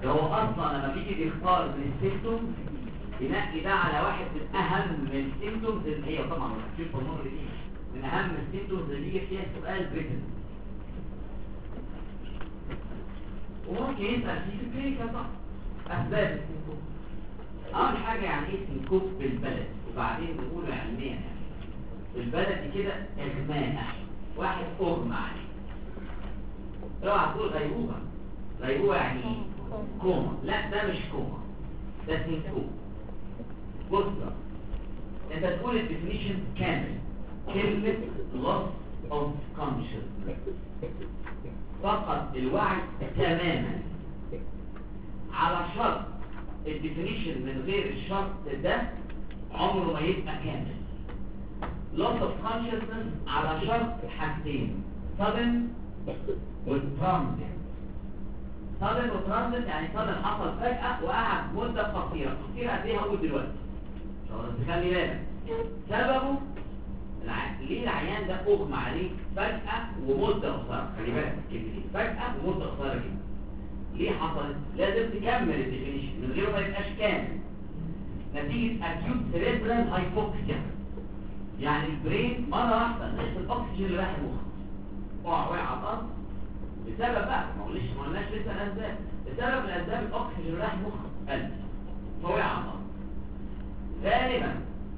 ده هو اصلا لما بيجي يختار من السيمتومز ينقي ده على واحد من اهم السيمتومز اللي هي طبعا الكيوت بالمره دي من اهم السيمتومز اللي يجي فيها سؤال بريتن، وممكن يسال فيه في كلينيكال طبعا اسباب السيمتوم. اول حاجه يعني ايه سينكوب بالبلد، وبعدين نقول علميا يعني البلد دي كده اغماء، واحد اغمى عليه. اوعى تقول غيبوبه، غيبوبه يعني ايه؟ كوما. لا ده مش كوما، ده سينكوب. بص انت تقول الديفينيشن كامل، كلمه loss of consciousness، فقد الوعي تماما، على شرط الديفينيشن من غير الشرط ده عمره ما يبقى كامل. loss of consciousness على شرط حاجتين، sudden والترانزيت. sudden وترانزيت يعني sudden حصل فجأة وقعد مدة قصيرة. قصيرة قد ايه هقول دلوقتي عشان تخلي بالك سببه ليه العيان ده اغمى عليه فجأة ومدة قصيرة. خلي بالك كلمتين فجأة ومدة قصيرة كده ليه حصلت؟ لازم تكمل الديفينيشن، من غيره ما يبقاش كامل. نتيجة acute cerebral hypoxia، يعني البرين مرة واحدة نقص الأكسجين اللي رايح المخ، وقع على الأرض بسبب بقى ما قلناش لسه الأسباب، بسبب الأسباب الأكسجين اللي رايح المخ قل فوقع على الأرض. غالبا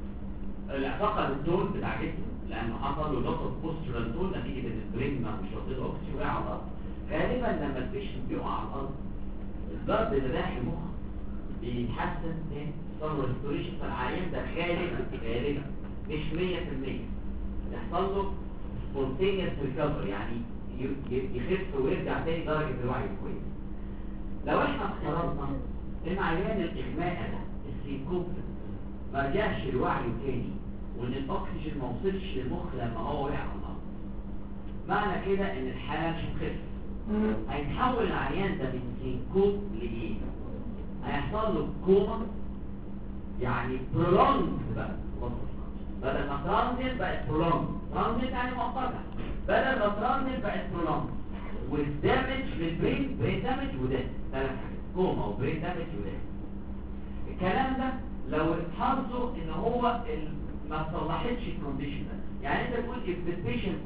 فقد التون بتاع جسمه لأنه حصل له نقص بوسترال تون نتيجة إن البرين ما مش واخد أكسجين وقع على الأرض. غالبا لما البيشنت بيقع على الأرض الضرب اللي رايح المخ بيتحسن ايه؟ صار ريستوريشن. فالعيان ده غالبا مش 100% يحصل له سبونتينيوس ريكفري، يعني يخف ويرجع تاني درجة الوعي كويس. لو احنا افترضنا ان عيان الاغماء ده السينكوب ما رجعش لوعيه تاني وان الاكسجين ما وصلش للمخ لما هو وقع على الارض، معنى كده ان الحالة مش هتخف. هيتحول العيان ده من سينكوب لايه؟ هيحصل له كوما، يعني prolonged بقى، بدل ما ترانزيت بقت prolonged. ترانزيت يعني مؤقتة، بدل ما ترانزيت بقت prolonged. والدامج للبرين، برين دامج وده ثلاث حاجات، كوما وبرين دامج وده. الكلام ده لو اتحظوا ان هو ما صلحتش الكونديشن ده، يعني انت تقول if the patient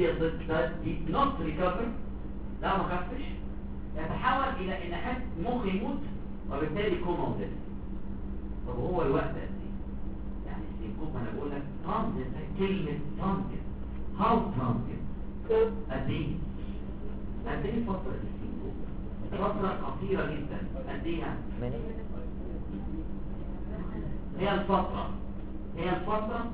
did not recover، لا ما خفش، يتحول الى ان حد مخ يموت وبالتالي كوما وده. طب هو الوقت قد ايه؟ يعني السينكوب انا بقول لك ترانزيت، كلمه ترانزيت، هاو ترانزيت قد ايه؟ قد ايه فتره السينكوب؟ فتره قصيره جدا. قد ايه يعني؟ هي الفتره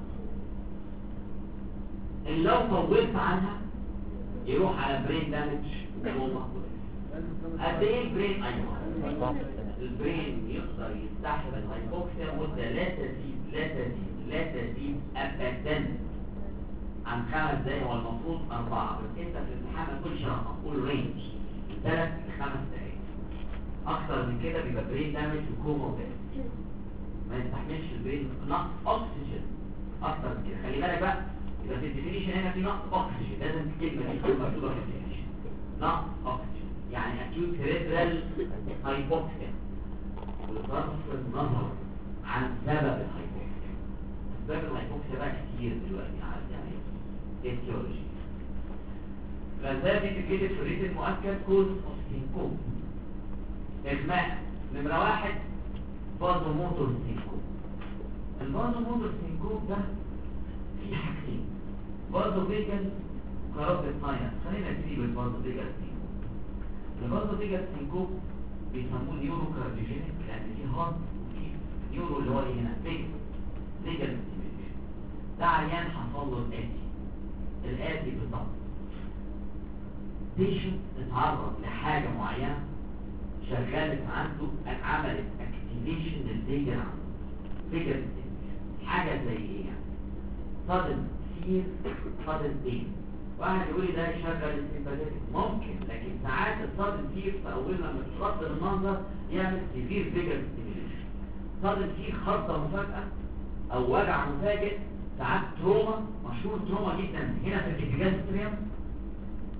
اللي لو طولت عنها يروح على برين دامج وكوما. قد ايه البرين؟ ايوه البرين يقدر يستحمل الهايبوكسيا مدة لا تزيد أبدا عن 5 دقايق، هو المفروض 4، بس انت في الامتحان ما تقولش رقم، قول رينج من 3 ل 5 دقايق. أكتر من كده بيبقى برين دامج وكوما وبس، ما يستحملش البرين نقص أكسجين أكتر من كده. خلي بالك بقى، يبقى في الديفينيشن هنا في نقص أكسجين، لازم الكلمة دي تكون مكتوبة في الديفينيشن، نقص أكسجين يعني acute cerebral hypoxia. بصرف النظر عن سبب الهايبوكسيا، اسباب الهايبوكسيا بقى كتير دلوقتي على يعني ايتيولوجي. الاسباب دي بتتكتب في الريت المؤكد كوز اوف سينكوب. اغماء نمره 1 فازو موتور سينكوب. الفازو موتور سينكوب ده فيه حاجتين، فازو فيجل وكاروتيد ساينس. خلينا نبتدي بالفازو فيجل سينكوب. الفازو فيجل سينكوب بيسموه نيورو كارديوجينيك لان في هارت وفي نيورو اللي هو ايه هنا فيجل ستيميوليشن. ده عيان حصل له الاتي بالضبط. بيشنت اتعرض لحاجه معينه شغلت عنده، عملت اكتيفيشن للفيجل عنده، فيجل ستيميوليشن. حاجه زي ايه يعني؟ sudden fear sudden pain. واحد يقول لي ده يشغل السيمباثيك، ممكن، لكن ساعات الصدم فيه في اول لما تتخطر المنظر يعمل سيفير فيجر ستيميوليشن. صدم فيه خبطه مفاجئه او وجع مفاجئ، ساعات تروما، مشهور تروما جدا هنا في الاتجاستريم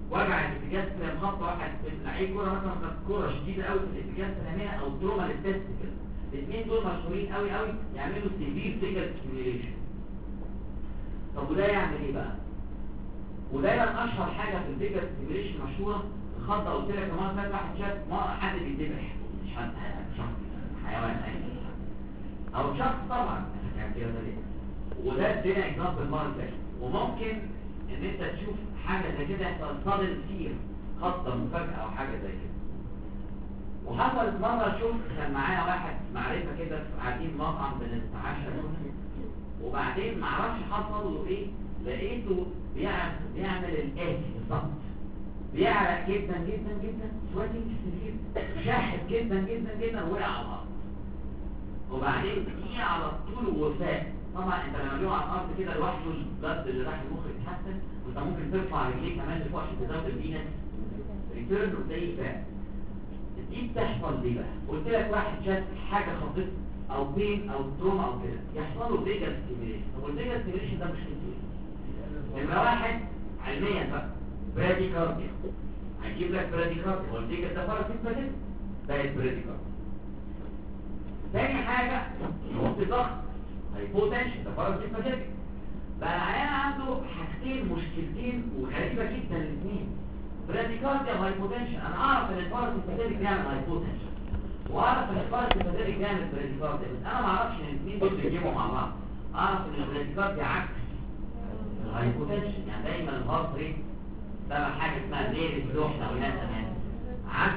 وجع الاتجاه السلام خطه واحد لعيب كوره مثلا كانت كوره شديده قوي في الاتجاه السلاميه او تروما للتست كده، الاثنين دول مشهورين قوي قوي يعملوا سيفير فيجر ستيميوليشن. طب وده يعمل ايه بقى؟ ودايما اشهر حاجه في الفيجر ستيميوليشن مشهوره الخضه. قلت لك كمان فات واحد شاف حد بيتذبح، مش حد شخص حيوان او شخص طبعا يعني كده ليه. وده ادينا اكزامبل المره اللي فاتت. وممكن ان انت تشوف حاجه زي كده يحصل صدمه كتير، خطه مفاجاه او حاجه زي كده. وحصلت مره شفت كان معايا واحد معرفه كده قاعدين مطعم بنتعشى وبعدين معرفش حصل له ايه، لقيته بيعمل الاتي بالظبط، بيعرق جدا جدا جدا، سواتنج كتير، شاحب جدا جدا جدا، وقع على الارض. وبعدين دي على طول وفاء. طبعا انت لما تقع على الارض كده لوحده البلد اللي راح المخ يتحسن، وانت ممكن ترفع رجليك كمان لفوق عشان تزود الفينس ريتيرن وتلاقيه فاء. دي بتحصل ليه بقى؟ قلت لك واحد شاف حاجه خطيره او بين او تروما او كده يحصل له فيجر ستيميوليشن. طب والفيجر ستيميوليشن ده مشكلته ايه؟ نمره واحد علميا بقى براديكارديا، هجيب لك براديكارديا والفيجر ده باراسيمباتيك بقت براديكارديا. تاني حاجه يحط ضغط هايبوتنشن ده باراسيمباتيك. بقى العيان عنده حاجتين مشكلتين وغريبه جدا الاثنين، براديكارديا وهايبوتنشن. انا اعرف ان الباراسيمباتيك بيعمل هايبوتنشن واعرف ان الباراسيمباتيك بيعمل براديكارديا، بس انا ما اعرفش ان الاثنين دول بيجيبوا مع بعض. اعرف ان البراديكارديا عكس الهايبوتنشن، يعني دايما الهارت ريت ده حاجه اسمها زير اللي احنا قلناها زمان عكس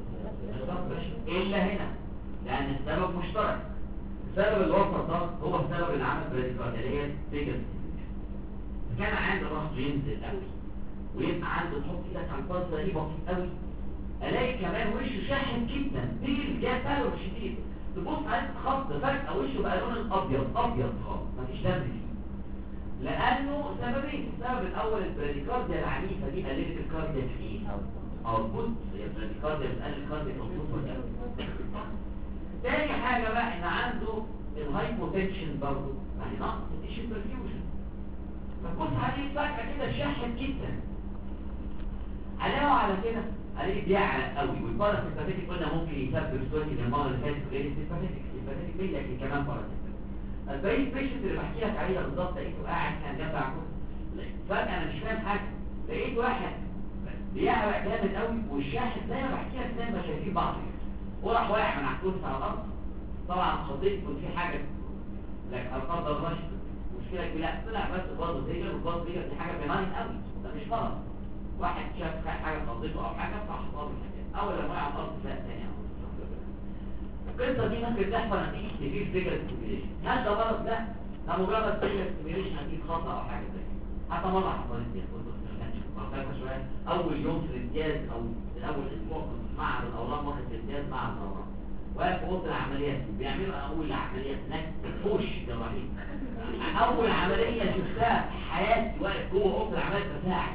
الا هنا، لان السبب مشترك. السبب الوسط ده هو السبب اللي عمل براديكارديا اللي هي فيجر ستيميوليشن. كان عنده ضغط ينزل قوي ويبقى عنده تحط ايدك على البلس ده بطيء قوي، الاقي كمان وشه شاحن جدا بيل جاء فالو شديد، تبص عليه خط فجأة وشه بقى لون ابيض ابيض خالص مفيش دم فيه. لانه سببين، السبب الاول البراديكارديا العنيفه دي قللت الكاردياك ايه او البوت، هي البراديكارديا بتقلل الكاردياك اوتبوت ولا لا. تاني حاجه بقى ان عنده الهايبوتنشن برضه يعني نقص التيشو برفيوجن، فبص عليه فجأة كده شاحن جدا، علاوه على كده عليه بيعرق قوي. والباراسيمباتيك قلنا ممكن يسبب سواتي للمرض اللي فاتت غير السيمباتيك، السيمباتيك بيه لكن كمان باراسيمباتيك. الباقي البيشنت اللي بحكي لك عليه بالظبط لقيته قاعد كان جنب عكوز، فجأة انا مش فاهم حاجه، لقيت واحد بيعرق جامد قوي والشاحن زي ما بحكي لك زي ما شايفين بعض وراح واقع من عكوز على الارض. طبعا خضيت كنت في حاجه لكن الفرد الرشد مشكله كبيره، طلع بس برضه زيجر، والباص زيجر دي حاجه بناين قوي، ده مش مرض. واحد شاف حاجه خضيته او حاجه فحصل الحاجات، اول لما وقع على الارض لا ثاني. القصه دي ممكن تحصل نتيجه سيفير فيجر ستيميوليشن. هل ده مرض؟ لا، ده مجرد فيجر ستيميوليشن اكيد خطا او حاجه زي كده. حتى مره حصلت لي شويه اول يوم في الامتياز او اول اسبوع كنت مع الاورام واخد في الامتياز مع الاورام، واقف في اوضه العمليات بيعملوا اول عمليه هناك فوش جراحي. اول عمليه شفتها في حياتي واقف جوه اوضه العمليات بساعد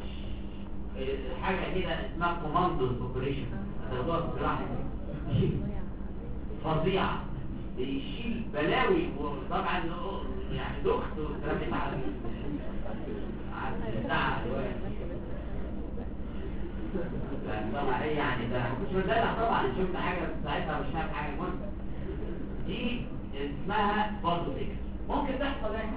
حاجه كده اسمها كوماندوز اوبريشن، موضوع جراحي فظيعه بيشيل بلاوي. وطبعا يعني دخت واترميت على الساعه طبعا ايه يعني ده مش مدلع طبعا، شفت حاجه ساعتها مش فاهم حاجه مهمه. دي اسمها برضه فكره ممكن تحصل يعني.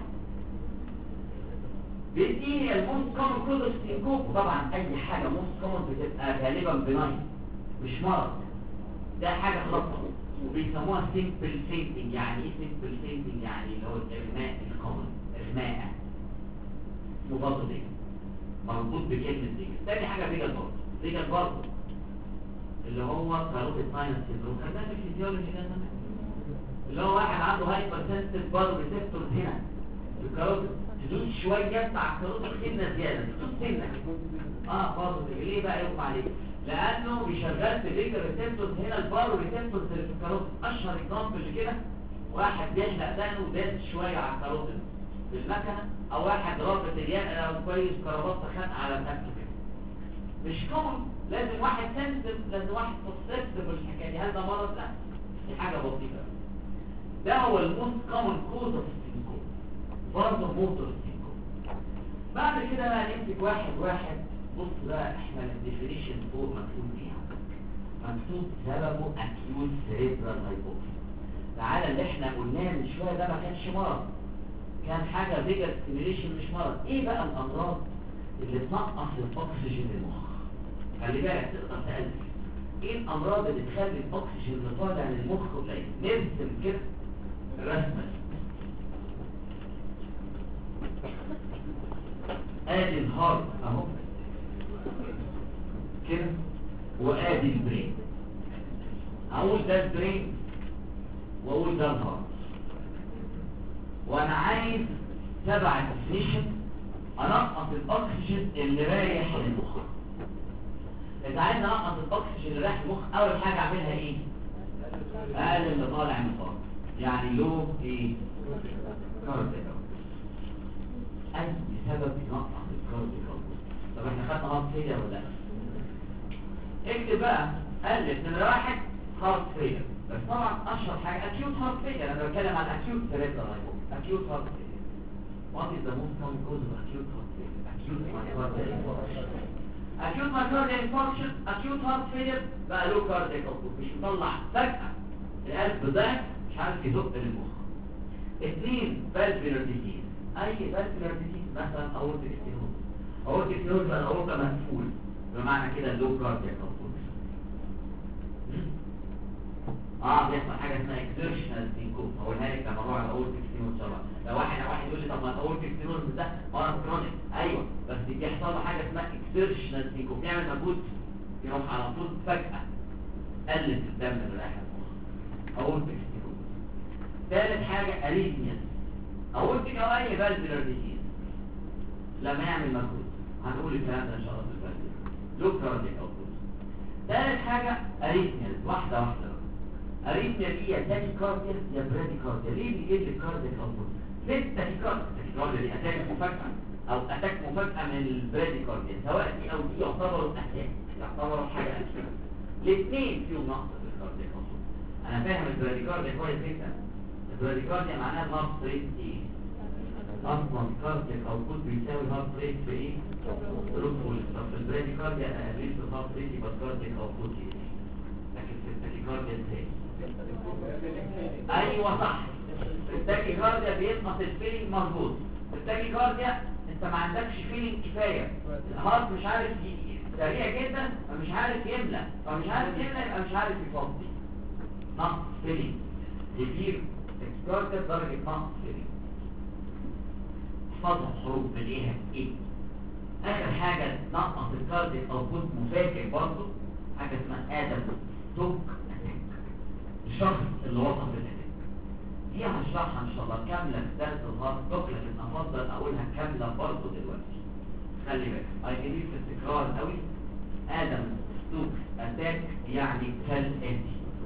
دي هي الموست كومن كوز اوف سينكوب. طبعا اي حاجه موست كومن بتبقى غالبا بناين مش مرض، ده حاجه خطا وبيسموها سيمبل فينتنج. يعني ايه سيمبل فينتنج؟ يعني اللي هو الاغماء الكومن، اغماء مضاد دي مربوط بكلمه دي. تاني حاجه فيجا برضه، فيجا برضه اللي هو كاروتيد ساينس سيندروم، خدناه في الفيزيولوجي ده زمان، اللي هو واحد عنده هايبر سنسيتيف بارو ريسبتورز هنا في الكاروتيد، تدوس شويه مع الكاروتيد سنه زياده، تدوس سنه برضه ليه بقى يقف عليه؟ لانه بيشغل في فيجا ريسبتورز هنا البارو ريسبتورز اللي في الكاروتيد. اشهر اكزامبل كده واحد بيحلق دقنه وداس شويه على الكاروتيد بالمكنه، او واحد رابط اليد او كويس كرافات خانقه على الاكل كده. مش كومن، لازم واحد سنسيتيف، لازم واحد سسبتيف بالحكايه دي. هل ده مرض؟ لا، دي حاجه بسيطه. ده هو الموست كومن كوز اوف سينكوب، برضه موتور سينكوب. بعد كده بقى نمسك واحد واحد. بص بقى احنا الديفينيشن فوق مكتوب فيها، مكتوب سببه اكيوت سيريبرال هايبوكسيا. تعالى اللي احنا قلناه من شويه ده ما كانش مرض، كان حاجه فيجا ستيميليشن مش مرض. ايه بقى الامراض اللي تنقص الاكسجين للمخ؟ خلي بالك تقدر تألف ايه الامراض اللي تخلي الاكسجين اللي طالع للمخ قليل. نرسم كده رسمه، ادي الهارت اهو كده، وادي البرين. اقول ده البرين واقول ده الهارت، وانا عايز 7 ديفينيشن انقص الاكسجين اللي رايح للمخ. اذا عايز انقص الاكسجين اللي رايح للمخ، اول حاجه اعملها ايه؟ اقلل اللي طالع من الهارت، يعني لو ايه؟ كاردياك. اي سبب ينقص الكاردياك. طب احنا خدنا هارت فيلر ولا لا؟ اكتب بقى الف نمره 1 هارت فيلر. بس طبعا اشهر حاجه اكيوت هارت فيلر. انا بتكلم عن اكيوت سيريبرال هايبوكسيا. اكيوت هارت فيلر. What is the most common cause of acute heart failure? Acute myocardial infarction. Acute myocardial infarction, acute heart failure بقى له كاردياك اوتبوت، مش مطلع فجأة القلب ضعف مش عارف يزق للمخ. 2 valvular disease. اي valvular disease مثلا aortic stenosis. aortic stenosis بقى الاورطة مقفول، بمعنى كده لو كاردياك اوتبوت. بيحصل حاجه اسمها اكسيرشنال سينكوب. هقولها لك لما نروح على الاورتيك ستينوز ان شاء الله. لو واحد يقول لي طب ما الاورتيك ستينوز ده مرض كرونيك، ايوه بس بيحصل له حاجه اسمها اكسيرشنال سينكوب، يعمل مجهود يروح على طول فجاه قلت الدم اللي رايح للمخ. اورتيك ستينوز. ثالث حاجه اريثميا، اورتيك او اي فالفولار ديزيز لما يعمل مجهود. هنقول الكلام ده ان شاء الله في الفالفولار لو كاردياك اوتبوت. ثالث حاجه اريثميا، واحده واحده. اريثميا دي يا تاكيكارديا يا براديكارديا. ليه بيجيب لي كاردياك اوتبوت؟ ليه التاكيكارديا؟ التاكيكارديا دي اتاك مفاجئه او اتاك مفاجئه من البراديكارديا، سواء دي او دي يعتبروا اتاك، يعتبروا حاجه اكيده. الاثنين فيهم نقص في الكاردياك اوتبوت. انا فاهم البراديكارديا كويس جدا. البراديكارديا معناها الهارت ريت ايه؟ اصلا كاردياك اوتبوت بيساوي هارت ريت في ايه؟ روتول. طب في البراديكارديا اقلل في الهارت ريت يبقى الكاردياك اوتبوت ايه؟ لكن في التاكيكارديا ازاي؟ ايوه صح، التاكيكارديا بينقص الفيلينج مظبوط. التاكيكارديا انت ما عندكش فيلينج كفايه، الهارت مش عارف سريع جدا فمش عارف يملى، فمش عارف يملى يبقى مش عارف يفضي. نقص فيلينج كتير التاكيكارديا درجه نقص فيلينج. احفظها حروف بديهة ايه. اخر حاجه نقص الكاردياك اوتبوت مفاجئ برضه، حاجه اسمها ادم توك اتاك. الشخص اللي وصف للاتاك دي هشرحها ان شاء الله كامله في درس الهارت توك، لكن افضل اقولها كامله برضه دلوقتي. خلي بالك ايدي في التكرار قوي. ادم توك اتاك يعني كالاتي.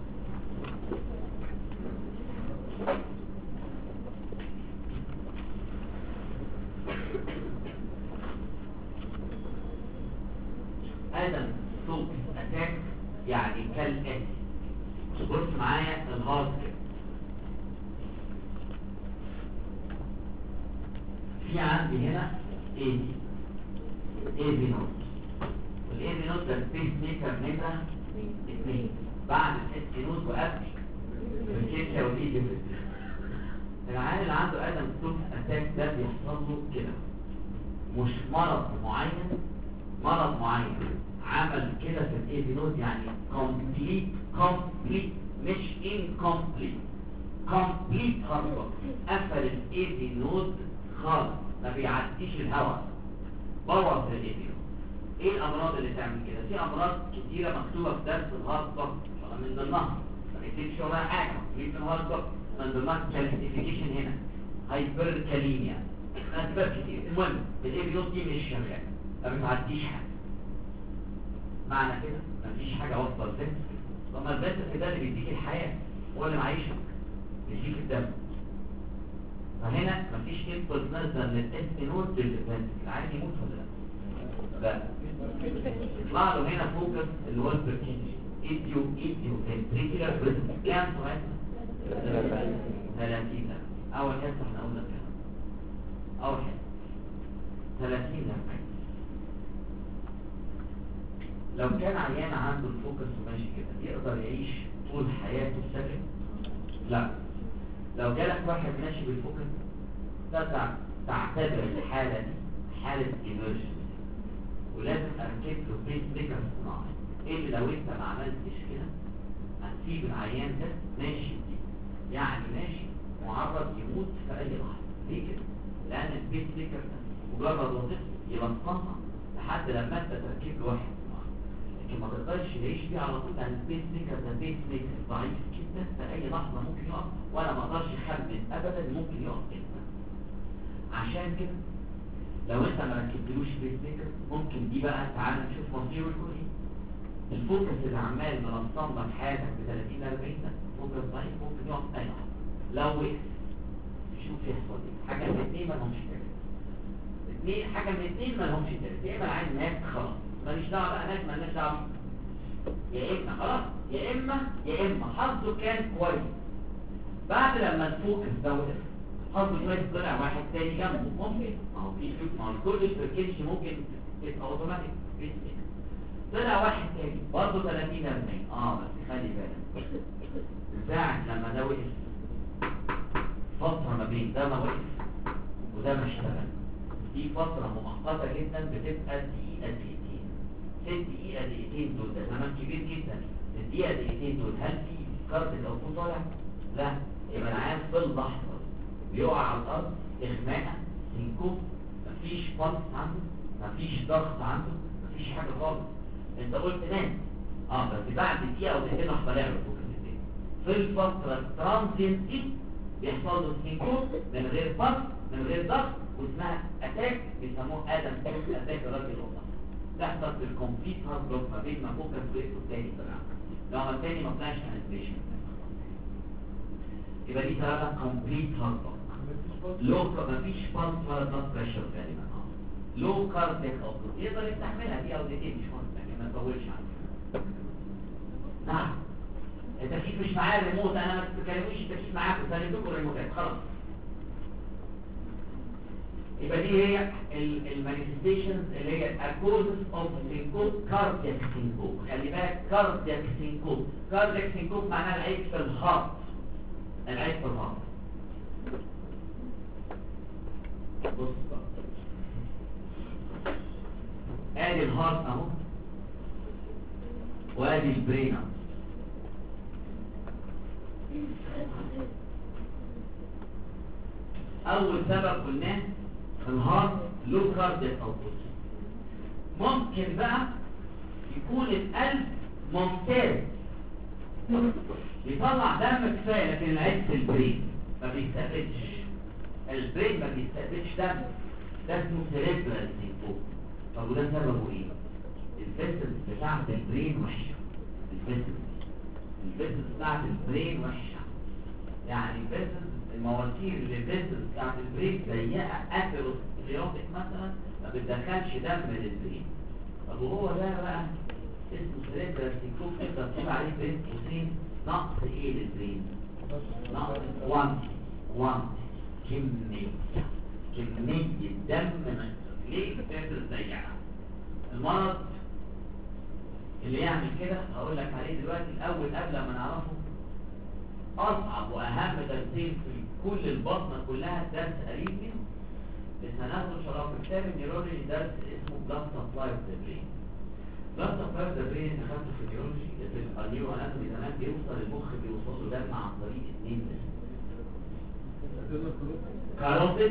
ادم توك اتاك يعني كالاتي. بص معايا الهارت كده، في عندي هنا ايه في نوت، والاي في نوت ده سبيس ميكر نمره 2 بعد الست نوت وقبل الكيكه ودي ديفرنت. العيان اللي عنده ادم توك اتاك ده بيحصل له كده، مش مرض معين، مرض معين عمل كده في الاي في نوت، يعني كومبليت مش incomplete، كومبليت هارت قفل الاي في نوت خالص، ما بيعديش الهواء، بوظ الاي في نوت. ايه الامراض اللي تعمل كده؟ في امراض كتيره مكتوبه في درس الهارت توك، من ضمنها ما نكتبش وراها حاجه، مكتوبين في الهارت توك من ضمنها كالسيفيكيشن هنا، هايبركاليميا، اسباب كتير. المهم الاي في نوت دي مش شغاله، ما بتعديش حاجه، معنى كده مفيش حاجه واصله للفنس. طب ما الفنس ده اللي بيديك الحياه، هو اللي معيشك، بيديك الدم. فهنا مفيش انبوت نازله من الاس نود للفنس، العيان يموت ولا لا؟ لا، يطلع له هنا فوكس اللي هو البركينج ايديو فنتريكولار بريزم. كام ساعتها؟ 30 سنه. اول حصه احنا قلنا كده، اول حصه 30 سنه. لو كان عيان عنده الفوكس وماشي كده يقدر يعيش طول حياته ساكت؟ لا. لو جالك واحد ماشي بالفوكس تعتبر الحالة دي حالة ايمرجنسي ولازم اركب له بيس ميكر صناعي. ايه اللي لو انت ما عملتش كده هتسيب العيان ده ماشي يعني ماشي معرض يموت في اي لحظة. ليه كده؟ لان البيس ميكر ده مجرد وظيفته يلصمها لحد لما انت تركب له واحد صناعي، لكن ما تقدرش تعيش بيه على طول لان البيس ميكر ده بيس ميكر ضعيف جدا في اي لحظة ممكن يقف، وانا ما اقدرش اخمن ابدا ممكن يقف امتى. عشان كده لو انت ما ركبتلوش بيس ميكر ممكن دي بقى تعالى نشوف مصيره يكون ايه. الفوكس اللي عمال منظم لك حياتك ب 30 40 سنه فوكس ضعيف ممكن يقف اي لحظه. لو وقف تشوف يحصل ايه. حاجه من الاثنين ما لهمش تالت. حاجه من الاثنين ما لهمش تالت. يا اما العين مات خلاص ماليش دعوه بقى ناس مالناش دعوه، يا اما خلاص يا اما حظه كان كويس بعد لما الفوكس ده وقف حظه كويس طلع واحد تاني جنبه ممكن. ما هو في فلوس، ما هو كل الفركيش ممكن تبقى اوتوماتيك. طلع واحد تاني برضه 30 40 بس خلي بالك ساعة لما ده وقف فترة ما بين ده ما وقف وده ما اشتغل دي فترة مؤقتة جدا بتبقى دقيقة دقيقتين. 6 دقيقة دقيقتين دول ده زمن كبير جدا. الدقيقة دقيقتين دول هل في كارت او طالع؟ لا. يبقى العيان في اللحظة بيقع على الارض اغماء سينكوب، مفيش بلس عنده، مفيش ضغط عنده، مفيش حاجة خالص. انت قلت نام بس بعد دقيقة او دقيقتين راح طالع له فوكس التاني. في الفترة الترانزينت دي بيحصل له سينكوب من غير بلس من غير ضغط واسمها اتاك بيسموه ادم اتاك الراجل الوسط. تحصل في الكومبليت هارت بلوك ما بين ما فوكس وقف والتاني طلع. لو ما التاني ما طلعش انسبيشن يبقى دي ثلاثة كومبليت هارت بلوك. لو مفيش بالس ولا بلس بريشر غالبا لو كاردياك اوتبوت يقدر يستحملها دي او دقيقتين مش مهم لكن ما تطولش عنها. نعم التكييف مش معايا الريموت، انا ما تتكلموش التكييف معاكم سلمتكم الريموتات خلاص. يبقى دي هي المانيفستيشنز اللي هي اكوزس اوف سينكوب كاردياك سينكوب. خلي بالك كاردياك سينكوب. كاردياك سينكوب معناها العيب في الهارت. العيب في الهارت. بص بقى ادي الهارت اهو وادي البرين اهو. اول سبب قلناه الهارت لو كاردياك اوتبوت. ممكن بقى يكون القلب ممتاز يطلع دم كفايه لكن العيب في البرين ما بيستقبلش. البرين ما بيستقبلش دم، ده اسمه سيريبرال سينكوب. طب وده سببه ايه؟ الفيسلز بتاعت البرين وحشه. الفيسلز بتاعت البرين وحشه. يعني الفيسلز المواسير اللي الفيسلز بتاعت البرين ضيقه اثيروسكليروتيك مثلا ما بتدخلش دم للبرين. طب وهو ده بقى اسمه سيريبرال سينكوب. تقدر تقول عليه بين قوسين نقص ايه للبرين؟ نقص كمية دم. ليه بتقدر تضيعها؟ المرض اللي يعمل كده هقول لك عليه دلوقتي. الاول قبل ما نعرفه اصعب واهم درسين في كل البطنه كلها درس قريب منه لسه هناخده شرف في كتاب النيورولوجي درس اسمه بلاد سبلاي اوف ذا برين. بلاد سبلاي اوف ذا برين اللي خدته في النيورولوجي في النيورو اناتومي زمان بيوصل المخ بيوصل له دم عن طريق اثنين كاروتيد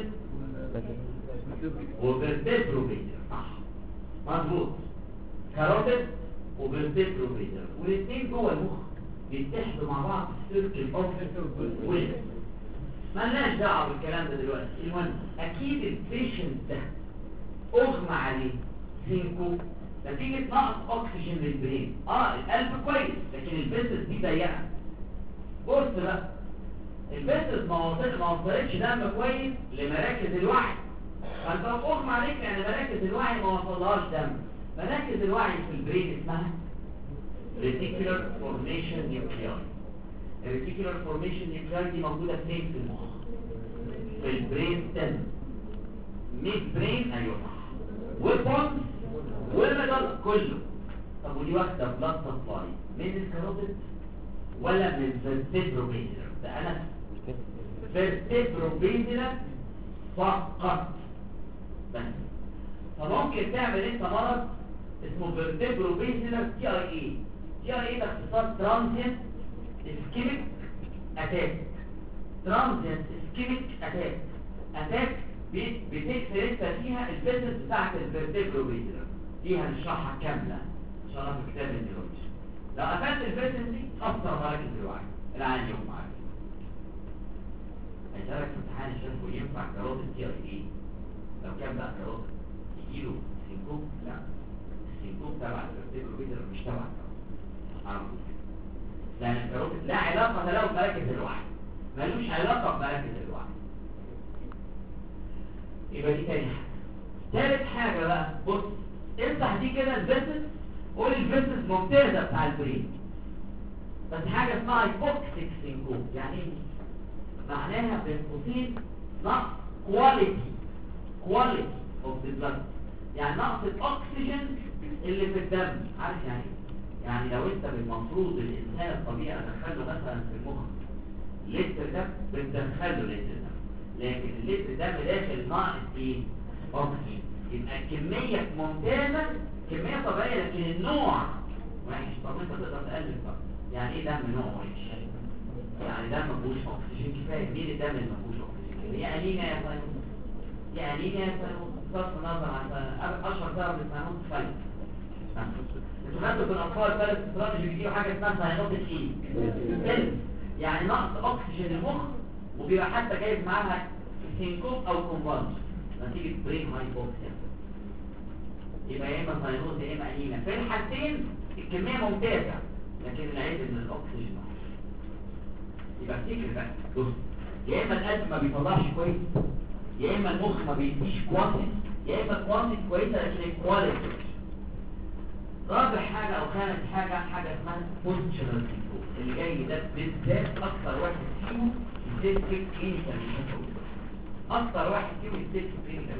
وفيرتبروفيتر. صح مظبوط. كاروتيد وفيرتبروفيتر والاثنين جوه المخ بيتحدوا مع بعض في سيركل اوف مالناش دعوه بالكلام ده دلوقتي. المهم اكيد البيشنت ده اغمى عليه سينكو نتيجه نقص اكسجين للبرين. القلب كويس لكن الفيسلز دي ضيقه. بص بقى الفيسلز ما وصلتش دم كويس لمراكز الوعي. فانت اغمى عليك يعني مراكز الوعي ما وصلهاش دم. مراكز الوعي في البرين اسمها reticular formation nuclei. الريتيكولار فورميشن نيوكلياي دي موجوده فين في المخ؟ في البرين ستيم. ميد برين ايوه صح. والبونز والميدل كله. طب ودي واخده بلاد سبلاي من الكاروتيد ولا من الفيرتبروبيزيلر؟ ده انا فيرتبروبيزيلر فقط بس. فممكن تعمل انت مرض اسمه فيرتبروبيزيلر تي اي اي. تي اي اي ده اختصار ترانزيانت اسكيميك اتاك. ترانزيانت اسكيميك اتاك، اتاك بتكسر انت فيها الفيزز بتاعت الفيرتبروبيزيلر. دي هنشرحها كامله ان شاء الله في كتاب النيورولوجي. لو قفلت الفيزز دي اكثر مراكز الوعي العين يوم معاك. هيسألك في امتحان الشفوي ينفع كاروتيد تي اي اي؟ لو كان بقى كاروتيد يجيله سينكوب؟ لا، السينكوب تبع الفيرتبروبيزيلر مش تبع الكاروتيد. لان الكاروتيد لا علاقه له بمراكز الوعي، ملوش علاقه بمراكز الوعي. يبقى دي تاني حاجه. تالت حاجه بقى، بص افتح دي كده الفيسز، قول الفيسز ممتازه بتاع البرين، بس حاجه اسمها هايبوكسيك سينكوب. يعني ايه؟ معناها بين قوسين نقص كواليتي اوف ذا بلاد، يعني نقص الاكسجين اللي في الدم. عارف يعني ايه؟ يعني لو انت بالمفروض الانسان الطبيعي ادخله مثلا في المخ لتر دم، بتدخله لتر دم، لكن اللتر دم داخل ناقص ايه؟ اكسجين. يبقى الكميه ممتازه، كميه طبيعيه، لكن النوع وحش. طب انت تقدر تقلل بقى يعني ايه دم نوع وحش؟ يعني دم ما فيهوش اكسجين كفايه. مين الدم اللي ما فيهوش اكسجين؟ هي انيميا يا فندم، هي انيميا يا فندم. بصرف النظر عن اشهر سبب للسيانوز فايت. انتوا خدتوا في الاطفال ثلاث استراتيجي بيجيبوا حاجه اسمها سيانوتيك ايه؟ يعني نقص اكسجين المخ، وبيبقى حتى جايب معاها سينكوب او كونفالجن نتيجه برين هايبوكسيا. يبقى يا اما سيانوز يا اما انيميا. في الحالتين الكميه ممتازه، لكن العيب ان الاكسجين نقص. يبقى افتكر بقى، بص، يا اما القلب ما بيطلعش كويس، يا اما المخ ما بيديش كوانتيتي، يا اما كوانتيتي كويسه لكن الكواليتي. رابع حاجه او خامس حاجه اسمها بوستشرال سينكوب. اللي جاي ده بالذات اكثر واحد فيهم يستيك كلينيكال، اكثر واحد فيهم يستيك كلينيكال.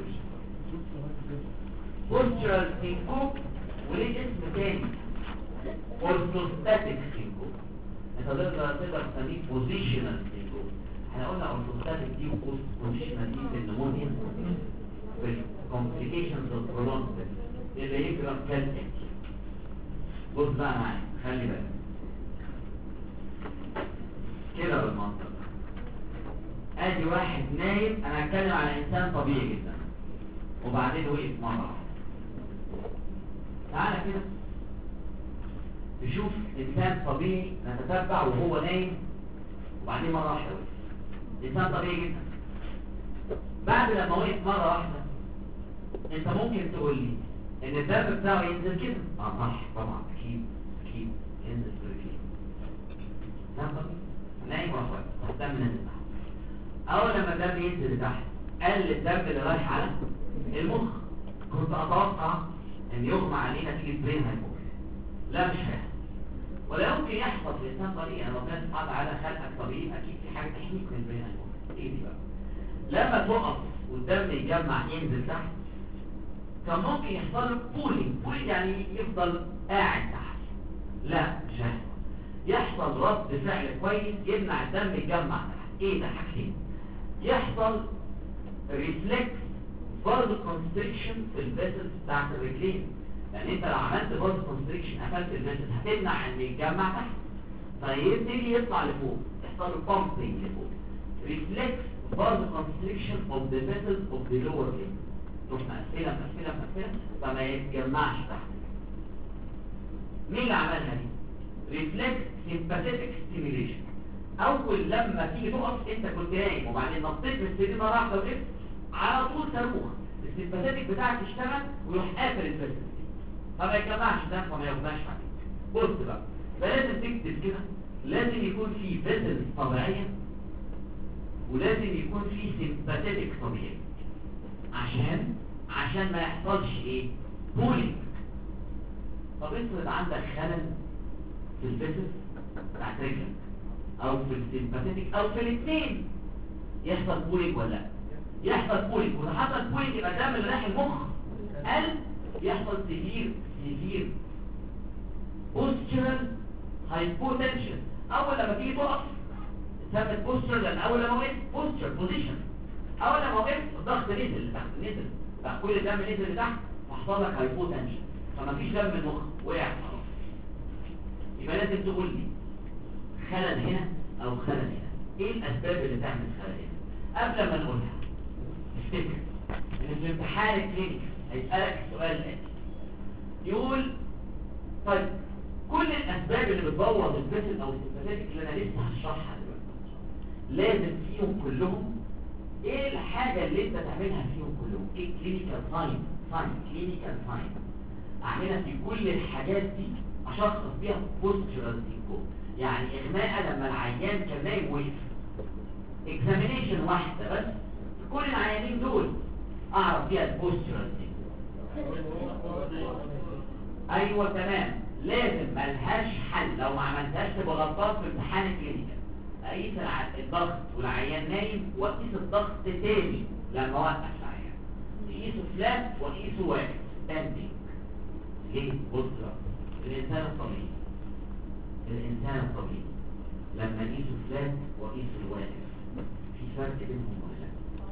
بوستشرال سينكوب وليه اسم تاني اورثوستاتيك سينكوب. انت تقدر تسميه بوزيشنال سينكوب. احنا قلنا اورثوستاتيك دي بوزيشنال دي في النمونيا، في الكومبليكيشنز اوف برولونج اللي يجرى كالاتي. بص بقى معايا، خلي بالك كده بالمنطق. ادي واحد نايم، انا هتكلم على انسان طبيعي جدا، وبعدين وقف مره واحده. تعالى كده نشوف انسان طبيعي نتتبع وهو نايم وبعدين مره واحده وقف. انسان طبيعي جدا بعد لما وقف مره واحده، انت ممكن تقول لي ان الدم بتاعه ينزل كده؟ صح طبعا، اكيد ينزل كده. نعم طبيعي، نايم وراح واقف، الدم نازل تحت. اول لما الدم ينزل لتحت قل الدم اللي رايح على المخ. كنت اتوقع ان يغمى علينا نتيجه برين هايبوكسيا. لا، مش هيحصل، ولا يمكن يحصل في انسان طبيعي. انا ربنا سبحانه وتعالى خلقك طبيعي، اكيد في حاجه تحميك من البرين هايبوكسيا. ايه دي بقى؟ لما تقف والدم يتجمع ينزل تحت، كان ممكن يحصل له بولينج يعني يفضل قاعد تحت. لا، مش هيحصل. يحصل رد فعل كويس يمنع الدم يتجمع تحت. ايه ده؟ حاجتين. يحصل ريفلكس برضه كونستريكشن في الفيسلز بتاعت الرجلين، يعني انت لو عملت برضه كونستريكشن قفلت الفيسلز هتمنع ان يتجمع تحت، فيبتدي يطلع لفوق، يحصل له بامبنج لفوق. ريفلكس برضه كونستريكشن اوف ذا فيسلز اوف ذا لور ليمب، تروح مقفله فما يتجمعش تحت. مين اللي عملها دي؟ ريفلكس سيمباثيتك ستيميوليشن. اول لما تيجي تقف انت كنت نايم وبعدين نطيت من السرير مره واحده وقفت، على طول صاروخ السيمباثيتك بتاعك يشتغل ويروح قافل الفيسل فما يتجمعش دم فما يغماش عليك. بص بقى، فلازم تكتب كده، لازم يكون في فيسل طبيعيه ولازم يكون في سيمباثيتك طبيعي عشان ما يحصلش ايه؟ بولينج. طب افرض عندك خلل في الفيسل بتاعت رجلك او في السيمباثيتك او في الاثنين، يحصل بولينج ولا لا؟ يحصل بولينج. وإذا حصل بولينج يبقى الدم اللي رايح المخ قل، يحصل سيفير بوستشرال هايبوتنشن. اول لما تيجي تقف ثبت بوستشر، لان اول لما وقفت بوستشر بوزيشن، اول لما وقفت الضغط نزل لتحت، نزل بقى كل الدم نزل لتحت فحصل لك هايبوتنشن، فمفيش دم من المخ، وقع خلاص. يبقى لازم تقول لي خلل هنا او خلل هنا، ايه الاسباب اللي تعمل خلل هنا قبل ما نقولها. افتكر ان في امتحان الكلينيك هيسالك السؤال الاتي، يقول طيب كل الاسباب اللي بتبوظ الفيسل او السيمباثيك اللي انا لسه هشرحها دلوقتي لازم فيهم كلهم ايه الحاجه اللي انت تعملها فيهم كلهم، ايه كلينيكال ساين كلينيكال ساين اعملها في كل الحاجات دي اشخص بيها بوستشرال سينكوب. يعني اغماء لما العيان كان نايم وقف، اكزامينيشن واحده بس في كل العيانين دول اعرف بيها البوستشرال سينكوب. ايوه تمام، لازم ملهاش حل، لو ما عملتهاش تبقى غلطان في امتحان الكلينيكال. اقيس الضغط والعيان نايم واقيس الضغط تاني لما اوقف العيان، تقيسه فلات واقيسه واقف ستاندينج. ليه؟ بص الانسان الطبيعي لما اقيسه فلات واقيسه الواقف في فرق بينهم ولا لا؟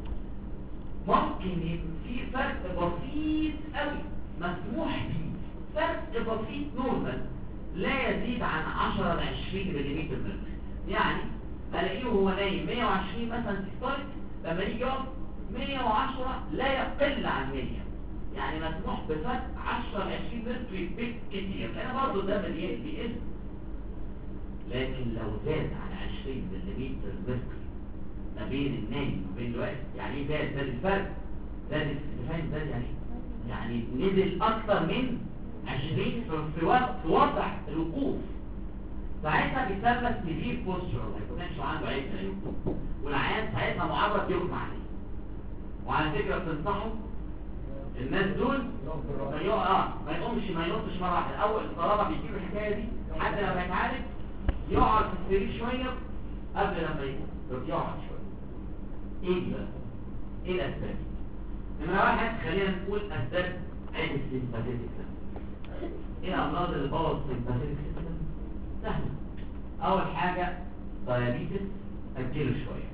ممكن يبقى في فرق بسيط قوي مسموح بيه، فرق بسيط نورمال لا يزيد عن 10 ل 20 ملم مرة. يعني الاقيه هو نايم 120 مثلا سيستوليك، لما يجي يقف 110 لا يقل عن 100، يعني مسموح بفرق 10 ل 20 متر بالكثير، لان برضه ده مليان باسم. لكن لو زاد عن 20 ملم مرة ما بين النايم وبين الواقف، يعني ايه زاد الفرق؟ زاد فاهم زاد يعني نزل اكتر من 20 في وضع الوقوف، ساعتها بيسمى سيفير بوستشر، ما يكونش عنده عيب من الوقوف، والعيان ساعتها معرض يغمى عليه. وعلى فكره بتنصحوا الناس دول ما يقومش ما ينطش مره واحده، اول طالما بيجيب الحكايه دي حتى لما يتعالج يقعد في السرير شويه قبل لما يقعد شويه. ايه دي بقى؟ ايه الاسباب؟ نمرة واحد خلينا نقول اسباب عيب السيمباثيك سيستم. ايه الامراض اللي بوظ السيمباثيك سيستم؟ سهله. اول حاجه دايابيتس، اجله شويه.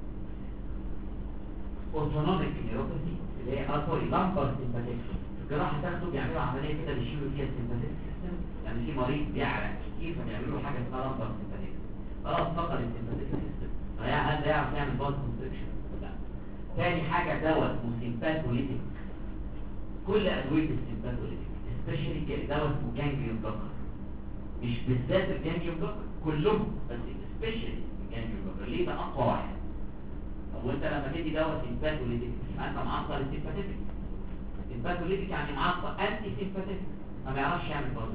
اوتونوميك نيوروباثي اللي هي سوري لامبر سيمباثيك، الجراحه تاخده بيعملوا عمليه كده بيشيلوا فيها السيمباثيك سيستم، يعني في مريض بيعرق كتير فبيعملوا حاجه اسمها لامبر سيمباثيك، خلاص فقد السيمباثيك سيستم، هل ده يعرف يعمل باز كونستريكشن؟ لا. تاني حاجه دواء اسمه سيمباثوليتيك، كل ادويه السيمباثوليتيك سبيشالي دواء اسمه جانجليون بلوكر، مش بالذات الجانجليون بلوكر كلهم، بس سبيشالي الجانجليون بلوكر. ليه؟ ده اقوى واحد. طب وانت لما تدي دواء سيمباثوليتيك يبقى انت معطل السيمباثيك، السيمباثوليتيك يعني معطل انتي سيمباثيك، ما بيعرفش يعمل باز.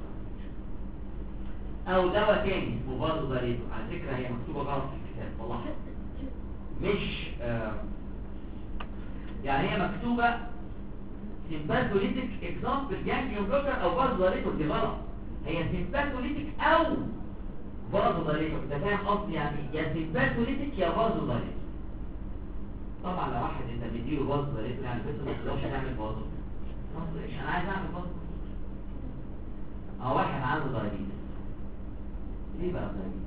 او دواء تاني اسمه بازو داريتو، على فكره هي مكتوبه غلط في الكتاب والله، مش يعني هي مكتوبه سيمباثوليتيك اكزامبل جانجليون بلوكر او بازو داريتو، دي غلط، هي سيمباثوليتيك او بازو داريتو. انت فاهم قصدي؟ يعني يا سيمباثوليتيك يا بازو داريتو. طبعا لو واحد انت بتديله بازو داريتو يعني بس ما تقدرش تعمل بازو، انا عايز اعمل بازو. او واحد عنده دايابيتس، ليه بقى دايابيتس؟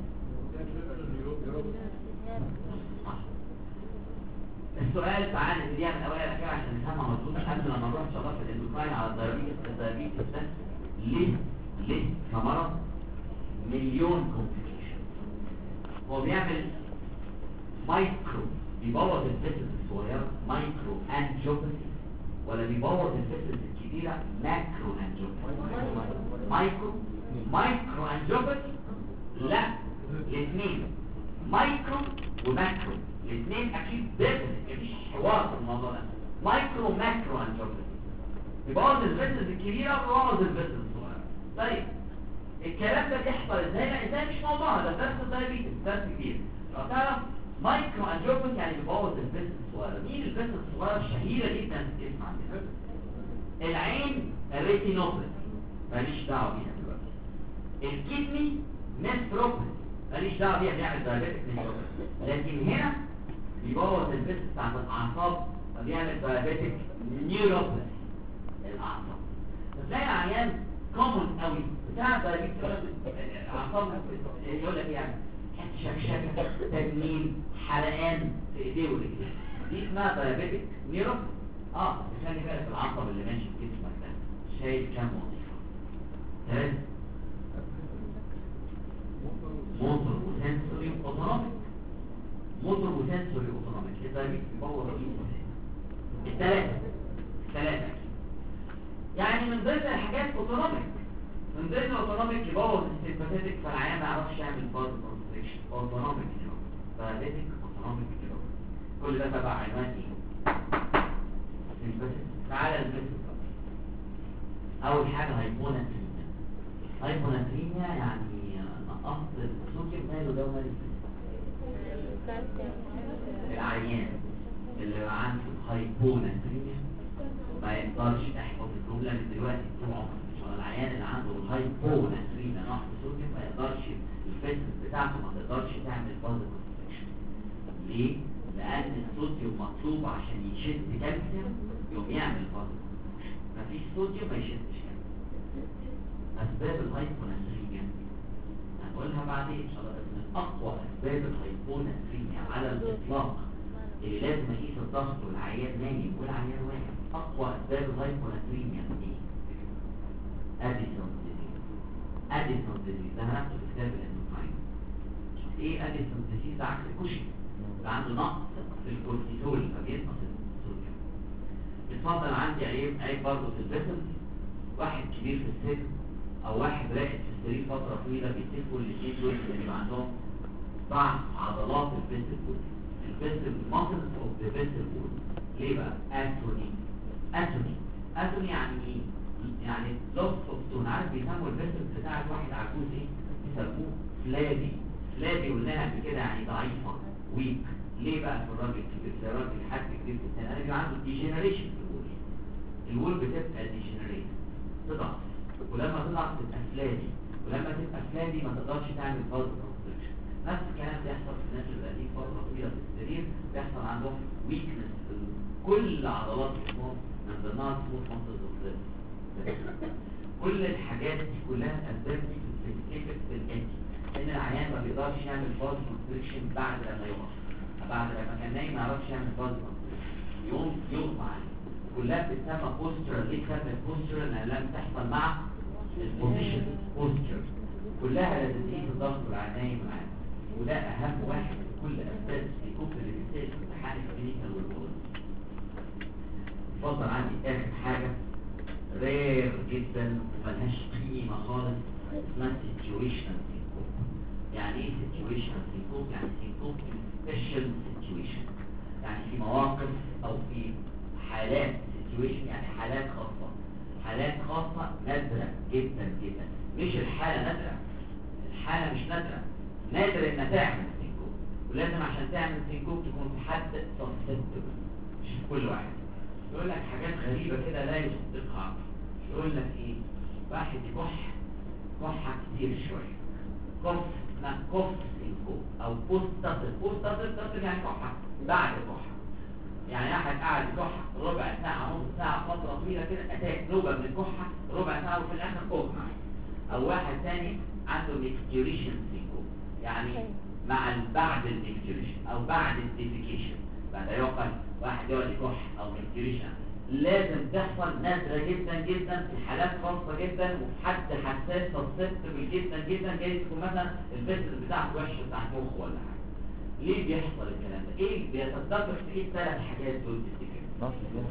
السؤال تعالى نبتديها من الاول الاخير عشان نفهمها مظبوط قبل ما نروح ان شاء الله في الاندوكراين على الدايابيتس ده. ليه كمرض مليون كومبليكيشن. هو بيعمل مايكرو، بيبوظ الفيسلز الصغيره مايكرو انجيوباثي، ولا بيبوظ الفيسلز الكبيره ماكرو انجيوباثي؟ مايكرو انجيوباثي لا، الاثنين مايكرو وماكرو الاثنين اكيد ديفرنت، مفيش حوار في الموضوع ده. مايكرو ماكرو انجيوباثي بيبوظ الفيسلز الكبيره وبيبوظ الفيسلز الصغيره. طيب الكلام ده بيحصل ازاي؟ لا ازاي مش موضوعنا، ده درس الدايابيتس درس كبير. لو تعرف مايكرو انجيوباثي يعني بيبوظ الفيسلز الصغيره. مين الفيسلز الصغيره الشهيره جدا في الجسم عندنا؟ العين الريتينوباثي ماليش دعوه بيها دلوقتي. الكدني نفروباثي ماليش دعوه بيها، بيعمل دايابيتك نفروباثي. لكن هنا بيبوظ الفيسلز بتاعت الاعصاب فبيعمل دايابيتك نيوروباثي الاعصاب. بتلاقي العيان كومن قوي بتاع دايابيتس اعصاب يقول لك يعني شكشكه تجميل حرقان في ايديه ورجليه دي اسمها دايابيتك نيرو. خلي بالك العصب اللي ماشي في جسمك ده شايل كام وظيفه؟ 3 موتور وسنسوري اوتونوميك. موتور وسنسوري اوتونوميك الدايابيتس بيبوظ الثلاثه يعني من ضمن الحاجات اوتونوميك. من ضمن اوتونوميك يبوظ السيمباثيتك فالعيان ما يعرفش يعمل باز كونستريكشن. اوتونوميك دايابيتك اوتونوميك كل ده تبع عنوان ايه؟ سيمباثيتك. تعالى نبص اول حاجه هايبوناتريميا. هايبوناتريميا يعني نقص الصوديوم ماله ده ومال العيان اللي عنده هايبوناتريميا ما يقدرش يحفظ الجمله من دلوقتي طول عمره. العيان اللي عنده الهايبوناتريميا نقص صوديوم ما يقدرش الفيسس بتاعته ما تقدرش تعمل باز كونستريكشن. ليه؟ لان الصوديوم مطلوب عشان يشد كالسيوم يقوم يعمل باز كونستريكشن. مفيش صوديوم ما يشدش كالسيوم. اسباب الهايبوناتريميا هنقولها بعدين ان شاء الله. من اقوى اسباب الهايبوناتريميا على الاطلاق اللي لازم اقيس الضغط والعيان نايم والعيان واقف. اقوى اسباب الهايبوناتريميا ايه؟ اديسون ديزيز ده هناخده في كتاب الاندوكراين. ايه اديسون ديزيز؟ ده عكس الكوشن، ده عنده نقص في الكورتيزول فبينقص الصوديوم. اتفضل عندي عيب برضه في الفيسل. واحد كبير في السن او واحد راقد في السرير فتره طويله بيتفقوا الاثنين دول اللي بيبقى عندهم ضعف عضلات الفيسل وول. الفيسل ماسلز اوف ذا فيسل وول. ليه بقى؟ اتوني يعني ايه؟ يعني لوس اوف تون. عارف بيسموا الفيسل بتاع الواحد عجوز ايه؟ بيسموه فلابي قلناها قبل كده يعني ضعيفه ويك. ليه بقى في الراجل الكبير زي الراجل حد كبير في السن؟ انا بيبقى عنده ديجنريشن في الوول بتبقى ديجنريت تضعف، ولما تضعف تبقى فلابي، ولما تبقى فلابي ما تقدرش تعمل باز كونستريكشن. نفس الكلام بيحصل في الناس اللي قاعدين فتره طويله في السرير، بيحصل عندهم ويكنس في كل عضلات جسمهم من ضمنها سموث ماسلز اوف ذا. كل الحاجات دي كلها اسباب دي بتتفق في الانتي ان العيان ما بيقدرش يعمل باز كونستريكشن بعد لما يقف، بعد لما كان نايم ما يعرفش يعمل باز كونستريكشن يقوم يغمى عليه. كلها بتسمى بوستر. ليه سمت بوستر؟ لانها لم تحصل مع البوزيشن بوستر. كلها لازم تيجي الضغط والعناية معانا، وده اهم واحد في كل اسباب السيكوب اللي بيصير في امتحان الكلينيكال والبوليس. اتفضل عندي اخر حاجه رير جدا وملهاش قيمه خالص اسمها سيتويشنال سيكوب. يعني ايه سيتويشنال سيكوب؟ يعني سيكوب سبيشال سيتويشن، يعني في مواقف او في حالات سيتويشن، يعني حالات خاصه نادره جدا جدا. مش الحاله نادره، الحاله مش نادره، نادر انها تعمل سينكوب. ولازم عشان تعمل سينكوب تكون في حد سسبتبل، مش في كل واحد. يقول لك حاجات غريبه كده لا يصدقها. يقول لك ايه؟ واحد يكح كحه كتير شويه، كف سينكوب او بوست يعني كحه بعد كحه. يعني واحد قاعد يكح ربع ساعه نص ساعه فتره طويله كده اتاك نوبه من الكحه ربع ساعه وفي الاخر اغمى. او واحد ثاني عنده ميكستوريشن سينكوب، يعني بعد الميكستوريشن او بعد الديفيكيشن، بعد يقل واحد يقعد يكح او ميكستوريشن. لازم تحصل نادره جدا جدا في حالات خاصه جدا وفي حد حساس سسبتبل جدا جدا. جاي تكون مثلا الفيسل بتاعته وحش بتاع مخ ولا حاجه. ليه بيحصل الكلام ده؟ ايه بيتدبر في ايه الثلاث حاجات دول تفتكر؟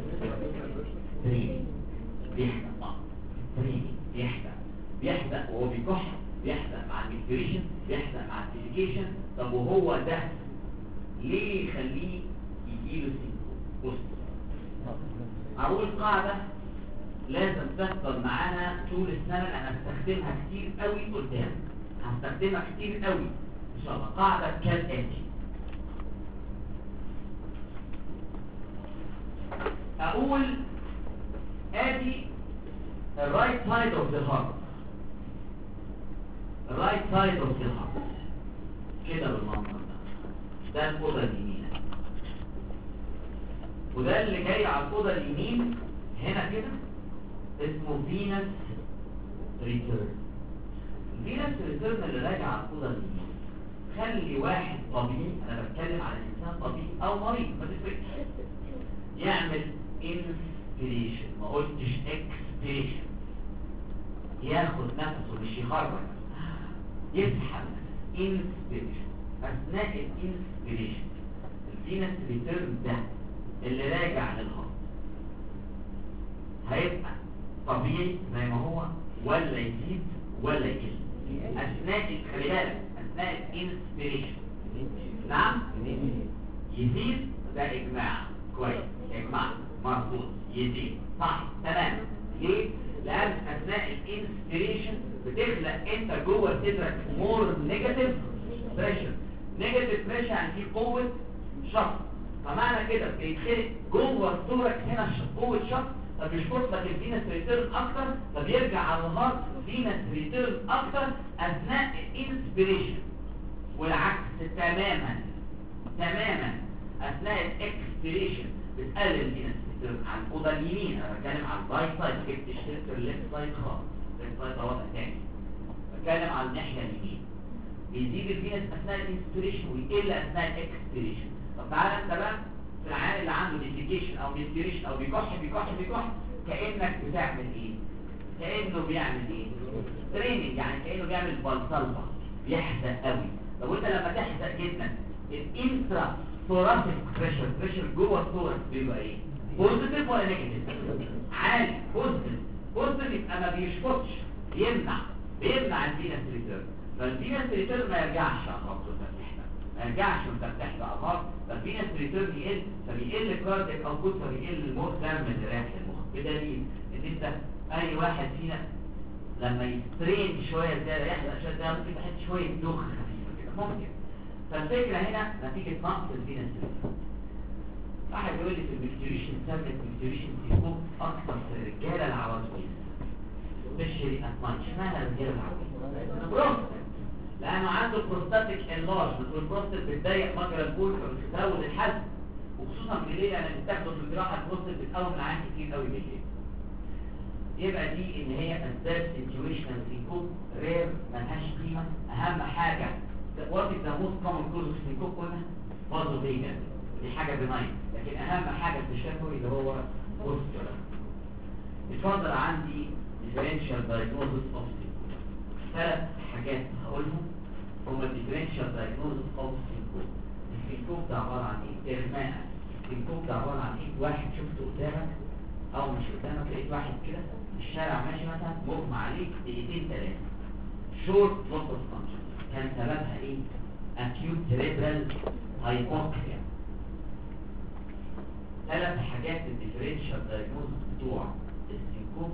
بيحدق وهو بيكح، بيحدق مع الميكستوريشن، بيحدق مع الديفيكيشن. طب وهو ده ليه يخليه يجيله سينكوب؟ اول قاعده لازم تفضل معانا طول السنه، انا هستخدمها كتير قوي قدام، هستخدمها كتير قوي ان شاء الله. قاعده كالاتي: اقول ادي الرايت سايد اوف ذا هارت، الرايت سايد اوف ذا هارت كده بالمنظر ده الاوضه اليمين، وده اللي جاي على الاوضه اليمين هنا كده اسمه فينس ريتيرن. الفينس ريتيرن اللي راجع على الأوضة اليمين، خلي واحد طبيعي، أنا بتكلم على إنسان طبيعي أو مريض ما تفرقش، يعمل انسبيريشن، ما قلتش اكسبيريشن، ياخد نفسه مش يخرج، يسحب انسبيريشن. أثناء الانسبيريشن الفينس ريتيرن ده اللي راجع للهارت هيبقى طبيعي زي ما هو ولا يزيد ولا يقل اثناء، خلي بالك، اثناء الانسبيريشن. نعم يزيد، ده اجماع كويس، اجماع مرفوض، يزيد صح تمام. ليه؟ لان اثناء الانسبيريشن بتخلق انت جوه صدرك مور نيجاتيف بريشر. نيجاتيف بريشر يعني في قوه شفط، فمعنى كده بيتخلق جوه صدرك هنا قوه شفط، فبيشفط لك الفينس ريتيرن اكتر، فبيرجع على الهارت فينس ريتيرن اكتر اثناء الانسبيريشن. والعكس تماما تماما اثناء الاكسبيريشن بتقلل الفينس ريتيرن. على الاوضه اليمين انا بتكلم على الرايت سايد، ما جبتش سيرة الليفت سايد خالص، الليفت سايد ده وضع تاني، بتكلم على الناحيه اليمين. بيزيد الفينس اثناء الانسبيريشن ويقل اثناء الاكسبيريشن. طب تعالى انت بقى في العيان اللي عنده ديفيكيشن او ديسبيريشن او بيكح بيكح بيكح، كانك بتعمل ايه؟ كانه بيعمل ايه؟ تريننج، يعني كانه بيعمل بالسلفا، بيحزق قوي. طب وانت لما تحزق جدا الانترا ثوراسيك بريشر جوه الثورس بيبقى ايه؟ بوزيتيف ولا نيجاتيف؟ عالي، بوزيتيف. بوزيتيف يبقى ما بيشفطش، بيمنع الفينس ريتيرن، فالفينس ريتيرن ما يرجعش على الخط ما يرجعش وانت بتحت على الهارت، فالفينس ريتيرن يقل، فبيقل الكاردياك اوتبوت، فبيقل المخ دم اللي رايح للمخ. بدليل ان انت اي واحد فينا لما يسترين شويه زياده، يحرق شويه زياده، ممكن تحس شويه دوخه خفيفه كده ممكن. فالفكره هنا نتيجه نقص الفينس ريتيرن. واحد يقول لي في الميكتوريشن سبب الميكتوريشن سيكون اكثر في الرجاله العواجيز، سبيشالي اتمانش. اشمعنى الرجاله العواجيز؟ بروستات، لانه عنده بروستاتيك انلارجمنت، والبروستات بتضيق مجرى البول فبتزود الحزم، وخصوصا بالليل لما بتاخده في الجراحه البروستات بتقوم العين كتير قوي بالليل. يبقى دي ان هي اسباب سيتويشنال سينكوب رير ملهاش قيمه. اهم حاجه وات از ذا موست كومن كوز اوف سينكوب قلنا برضه فيجن، دي حاجه بناين، لكن اهم حاجه التشافي اللي هو بوستر. اتفضل عندي ديفرنشال دايجنوستس اوف سينكوب. 3 حاجات هقولهم هما الديفرنشال دايجنوستس اوف سينكوب. السينكوب ده عباره عن ايه؟ اغماء. السينكوب ده عباره عن ايه؟ واحد شفته قدامك او مش قدامك، لقيت واحد كده في الشارع ماشي مثلا مغمى عليك دقيقتين 3، شورت لوس اوف كونشس، كان سببها ايه؟ اكيوت سيريبرال هايبوكسيا. 3 حاجات الديفرنشال دايجنوستس بتوع السينكوب،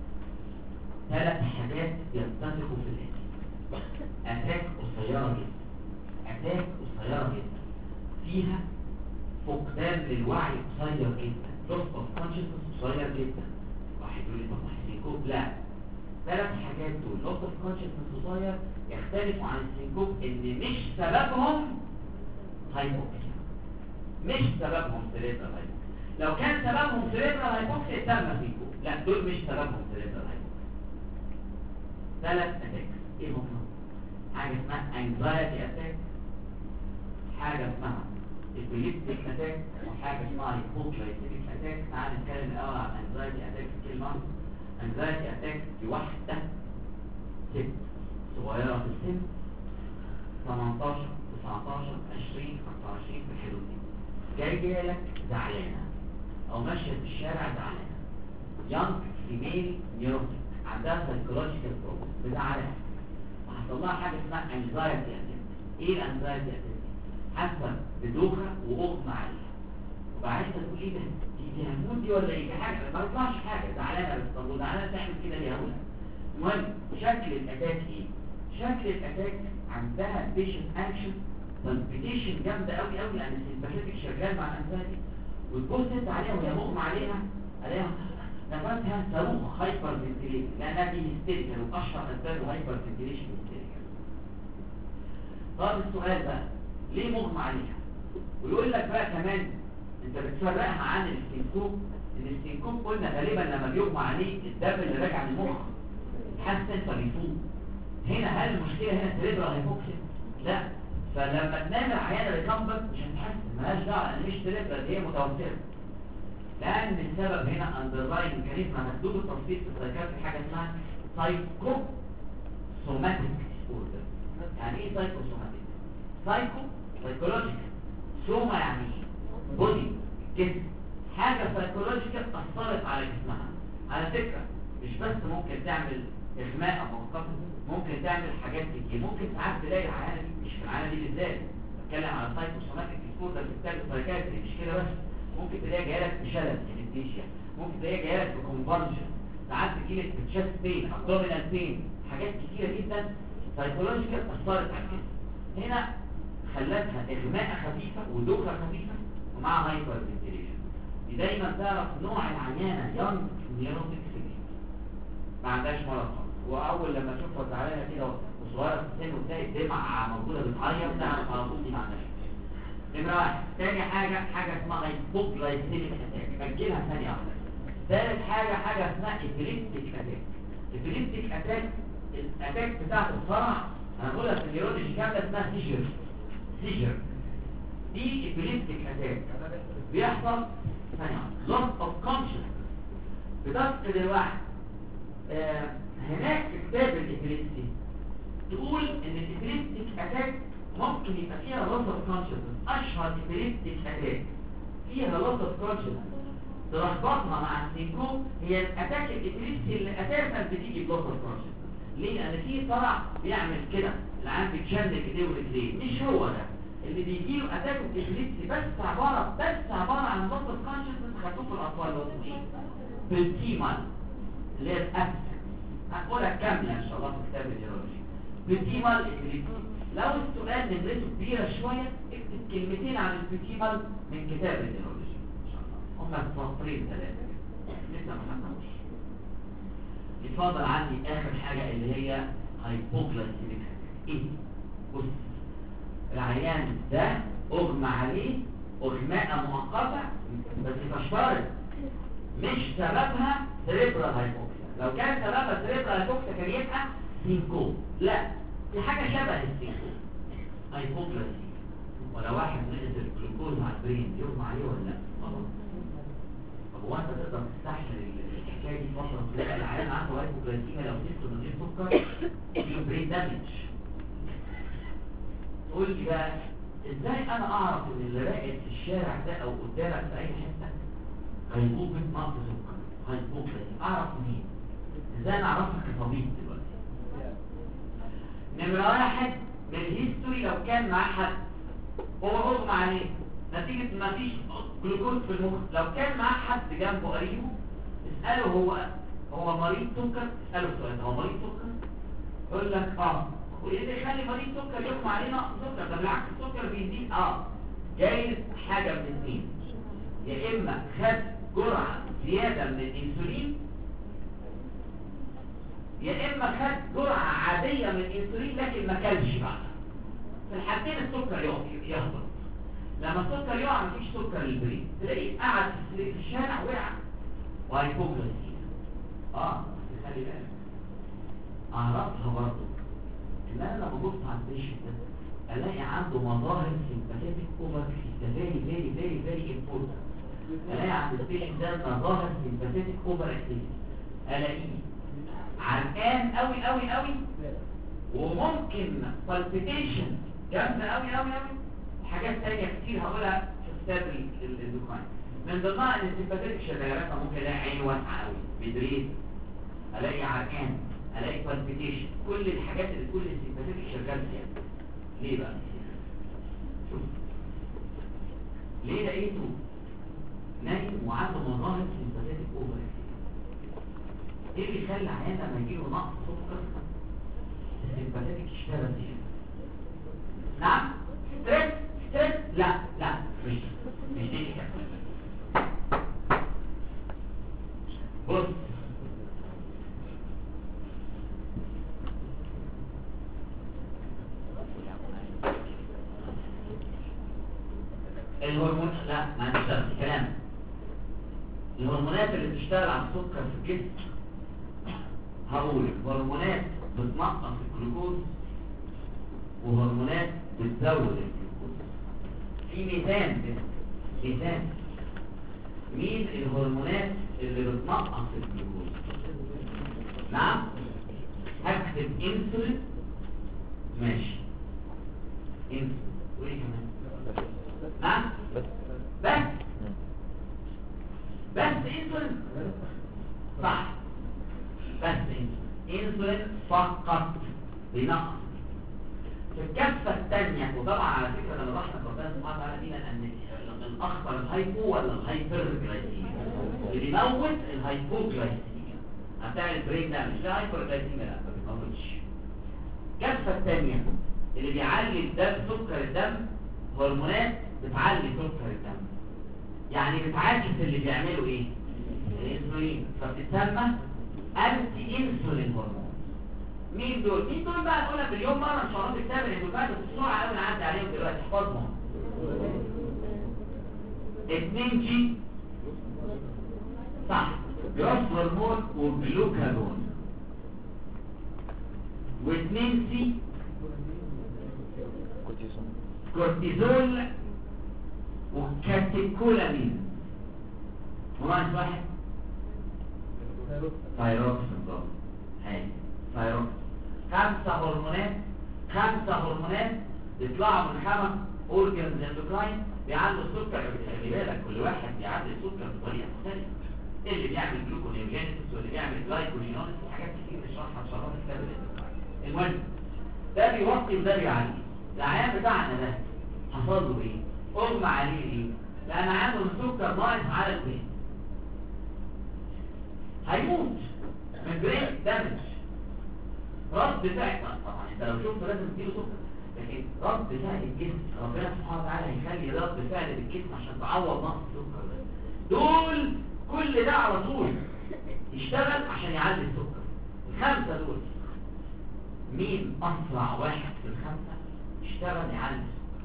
3 حاجات يتفقوا في الاتي. اتاك قصيره جدا، اتاك قصيره جدا فيها فقدان للوعي قصير جدا، لوس اوف كونشس قصير جدا. واحد يقول لي طب ما السينكوب لا. 3 حاجات دول لوس اوف كونشس قصير يختلفوا عن السينكوب ان مش سببهم هايبوكسيا، مش سببهم سيريبرال هايبوكسيا. لو كان سببهم سيريبرال هايبوكسيا تم سينكوب، لا دول مش سببهم سيريبرال هايبوكسيا. 3 اتاكس ايه هم؟ حاجه اسمها انكزايتي اتاك، حاجه اسمها البوليبتيك اتاك، وحاجه اسمها هايبوكلايتيك اتاك. تعال نتكلم الاول عن انكزايتي اتاك في كلمه. انكزايتي اتاك دي واحده ست صغيره في السن، 18 19 20 25 في الحدود دي، جايه لك زعلانه او ماشيه في الشارع زعلانه، يانج فيميل نيوروتيك، عندها سايكولوجيكال بروبلم بزعلانه، وحصل لها حاجه اسمها انكزايتي اتاك. ايه الانكزايتي اتاك؟ حاسه بدوخه واغمى عليها، وبعدين تقول ايه ده؟ دي هموت دي ولا ايه؟ دي حاجه ما تطلعش حاجه، زعلانه بس. طب وزعلانه تعمل كده ليه؟ هقولها. المهم شكل الاتاك ايه؟ شكل الاتاك عندها بيشنت اكشن بالبيتيشن جامده قوي قوي، لان السيمباثيك شغال مع الانسان، وتبص انت عليها وهي مغمى عليها نفسها صاروخ هايبر فنتيليشن، لانها دي هيستيريكال، واشهر اسباب هايبر فنتيليشن هيستيريكال. طب السؤال بقى ليه مغمى عليها؟ ويقول لك بقى كمان انت بتفرقها عن السينكوب، ان السينكوب قلنا غالبا لما بيغمى عليه الدم اللي راجع للمخ يتحسن فبيفوق. هنا هل المشكله هنا سيريبرال هايبوكسيا؟ لا. فلما تنام العيانه ريكمبت مش هتتحسن، مالهاش دعوه لان مش سيريبرال، هي متوتره. لان السبب هنا اندرلاين ميكانيزم هتدوب التفصيل في السايكاتري حاجه اسمها سايكو سوماتيك ديسوردر. يعني ايه سايكو سوماتيك؟ سايكولوجيكال، سوما يعني ايه؟ بودي، جسم، حاجه سايكولوجيكال اثرت على جسمها. على فكره مش بس ممكن تعمل اغماء مؤقتا، ممكن تعمل حاجات كتير. ممكن ساعات تلاقي العيانه دي، مش في العيانه دي بالذات، بتكلم على سايكو سوماتيك ديسوردر في كتاب السايكاتري، مش كده بس. ممكن تلاقيها جايه لك بشلل انستيشيا، ممكن تلاقيها جايه لك بكونفرجن، ساعات تجيلك بتشست بين، ابدومينال بين، حاجات كتيره جدا سايكولوجيكال اثرت على الجسم. هنا خلتها اغماء خفيفه ودوخه خفيفه ومع هايبر فنتيليشن. دي دايما تعرف نوع العيانه يونج نيوروتيك سيكشن، ما عندهاش مرض خالص، واول لما تشوفها زعلانه كده وصغيره في السن وتلاقي الدمعه موجوده بتعيط، تعرف على طول دي ما عندهاش. نمرة واحد. تاني حاجة اسمها هايبوجلايسيميك اتاك، بجيلها ثانية واحدة. ثالث حاجة اسمها ابيليبتيك اتاك. ابيليبتيك اتاك الاتاك بتاعته بسرعة، انا بقولها في النيورولوجي كاملة اسمها سيجر. دي ابيليبتيك اتاك بيحصل ثانية واحدة، لوس اوف كونشس، بتفقد الوعي. هناك في كتاب الابيليبتي تقول ان الابيليبتيك اتاك ممكن يبقى فيها loss of consciousness. اشهر epileptic اتاك فيها loss of consciousness تربطها مع السينكوب هي الاتاك الابيليبسي اللي اساسا بتيجي بلوس اوف consciousness. ليه؟ لان في صرع بيعمل كده، العيان بيتشنج ايديه ورجليه، مش هو ده اللي بيجي له اتاك الابيليبسي، بس عباره عن loss of consciousness. خدوه في الاطفال اللي هو ايه؟ بالتيمال اللي هي الابس، هنقولها كامله ان شاء الله في كتاب النيورولوجي. بالتيمال ابيليبسي. لو السؤال نمرته كبيرة شوية اكتب كلمتين عن البيتيمال من كتاب النيورولوجي ان شاء الله، هم سطرين ثلاثة لسه ما خدناهوش. يتفضل عندي اخر حاجة اللي هي هايبوجلايسيميك. ايه؟ بص، العيان ده اغمى عليه اغماء مؤقتة بس تشترط مش سببها سيريبرال هايبوكسيا. لو كان سببها سيريبرال هايبوكسيا كان يبقى سينكوب. لا، دي حاجة شبه السينكوب، هايبوجلايسيميا. ولا واحد نقص الجلوكوز على البرين يغمى عليه ولا لا؟ طب هو انت تقدر تستحمل الحكايه دي فتره طويله؟ العيان عنده هايبوجلايسيميا لو نزل من غير سكر يجيله برين دامج. تقول لي بقى ازاي انا اعرف ان اللي راقد في الشارع ده او قدامك في اي حته غيبوبه نقص سكر، هايبوجلايسيميا؟ اعرف منين؟ ازاي انا اعرفها كطبيب دلوقتي؟ نمرة واحد، من الهيستوري لو كان معاه حد هو اغمى عليه نتيجة ما فيش جلوكوز في المخ، لو كان معاه حد جنبه قريبه اسأله هو مريض سكر، اسأله السؤال هو مريض سكر؟ يقول لك وايه اللي يخلي مريض سكر يغمى عليه نقص سكر؟ ده بالعكس السكر بيزيد. جايز حاجة من اثنين، يا اما خد جرعة زيادة من الانسولين، يا اما خد جرعه عاديه من الانسولين لكن ما كلش بعدها. في الحالتين السكر يهبط. لما السكر يقع مفيش سكر للبرين، تلاقيه قعد في الشارع وقع وهيبوجلايسيميا. بس خلي بالك اعرفها برضه ان انا لما ابص على البيشنت ده الاقي عنده مظاهر سيمباثيك اوفر فيري امبورتنت. الاقي عند البيشنت ده مظاهر سيمباثيك اوفر اكتيفيتي، الاقيه عرقان قوي وممكن بالبيتيشن جامده قوي وحاجات ثانيه كتير هقولها في كتاب الدكان. من ضمنها ان السيمباثيك شغاله، ممكن الاقي عينه واسعه قوي بيدريد، الاقي عرقان، الاقي بالبيتيشن، كل الحاجات اللي كل السيمباثيك شغال فيها. ليه بقى؟ شوف ليه لقيته نايم وعنده مظاهر سيمباثيك اوفر. ايه اللي يخلي عيان لما يجيله نقص سكر السيمباثيك يشتغل فيه؟ نعم؟ ستريس؟ لا مش دي كده. بص، الهرمون لا ما نشتغلش كلام. الهرمونات اللي بتشتغل على السكر في الجسم هقول هرمونات بتنقص الجلوكوز وهرمونات بتزود الجلوكوز. في مثال مين الهرمونات اللي بتنقص الجلوكوز؟ نعم هكتب انسولين. ماشي انسولين وايه كمان؟ نعم بس انسولين صح. بس انسولين فقط بنقص. في الكفه الثانيه وطبعا على فكره لما رحنا ربنا سبحانه وتعالى دينا ان الاخطر الهايبو ولا الهايبر جلايسيميا. اللي بيموت الهايبوجلايسيميا بتاع البرين دامج. لا هايبر جلايسيميا لا ما بيموتش. الكفه الثانيه اللي بيعلي الدم سكر الدم هرمونات بتعلي سكر الدم، يعني بتعاكس اللي بيعملوا ايه؟ الانسولين، فبتسمى انتي انسولين هرمون. مين دول بقى نقولها باليوم مره ان شاء الله في كتاب الاندوكراين بسرعه قوي نعدي عليهم دلوقتي احفظهم. 2 جي صح جروث هرمون وجلوكاجون، و2 سي كورتيزول وكاتيكولامين. وناقص واحد ثايروكسين. بالظبط هاي ثايروكسين. 5 هرمونات بيطلعوا من 5 اورجنز اندوكراين بيعلوا السكر. خلي بالك كل واحد بيعلي السكر بطريقه مختلفه. اللي بيعمل جلوكونيوجينيسيس واللي بيعمل جلايكوجينوليسيس حاجات كتير نشرحها ان شاء الله في كتاب الاندوكراين. المهم ده بيوطي وده بيعلي. العيان بتاعنا ده حصل له ايه؟ اغمى عليه ايه؟ لان عنده السكر ناقص على البرين، هيموت من برين دامج. رد فعل طبعا انت لو شفته لازم تديله سكر، لكن رد فعل الجسم ربنا سبحانه وتعالى هيخلي رد فعل الجسم عشان تعوض نقص السكر ده. دول كل ده على طول يشتغل عشان يعلي السكر. ال5 دول مين اسرع واحد في ال5 اشتغل يعلي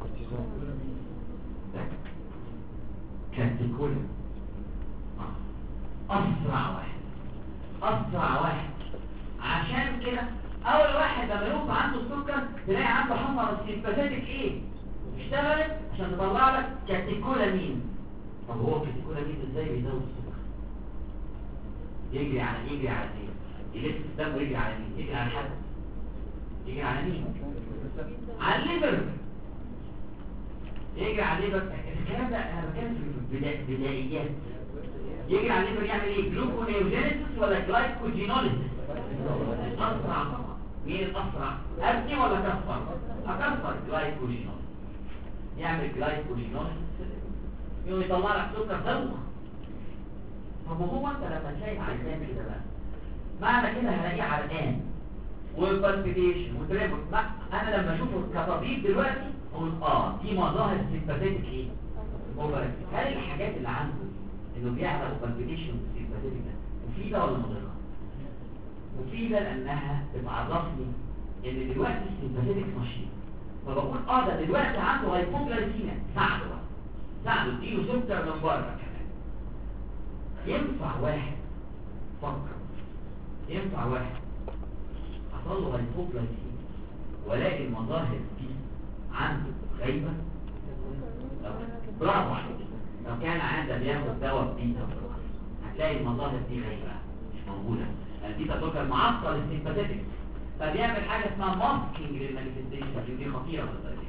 كاتيكولامين. اسرع واحد. عشان كده اول واحد لما يوقف عنده السكر تلاقي عنده حمرة السيمباثيك ايه اشتغلت عشان تطلع لك كاتيكولامين. طب هو كاتيكولامين ازاي بيزود السكر؟ يجري على ايه؟ يلف الدم ويجري على مين؟ يجري على حد. يجري على مين؟ على الليفر. يجري على الليفر. الكلام ده انا بتكلم في بدايات. يجري على الليفر يعمل ايه؟ جلوكونيوجينيسيس ولا جلايكوجينوليسيس؟ اسرع طبعا. مين الاسرع؟ ابني ولا كفر؟ اكفر جلايكوجينوليسيس. يعمل جلايكوجينوليسيس يقوم يطلع لك سكر دوخ. طب وهو انت لما تلاقي عيان كده بقى معنى كده هلاقيه عرقان والبالبيتيشن وتريبل. انا لما اشوفه كطبيب دلوقتي اقول دي مظاهر سيمباثيك ايه؟ هل الحاجات اللي عنده انه بيعمل بالبيتيشن سيمباثيك ده مفيده ولا مضره؟ مفيده لانها بتعرفني ان دلوقتي السيمباثيك نشيط. فبقول ده دلوقتي عنده هايبوغلايسيميا، ساعده اديله سكر من بره كمان. ينفع واحد حصل له هايبوغلايسيميا ولاقي المظاهر دي عنده غايبه؟ برافو عليك. لو كان عنده بياخد دواء بيتا هتلاقي المظاهر دي غايبه مش موجوده. البيتا بلوكر معطل السيمباثيك فبيعمل حاجه اسمها ماسكينج للمانيفستيشن. دي خطيره بالطريقه.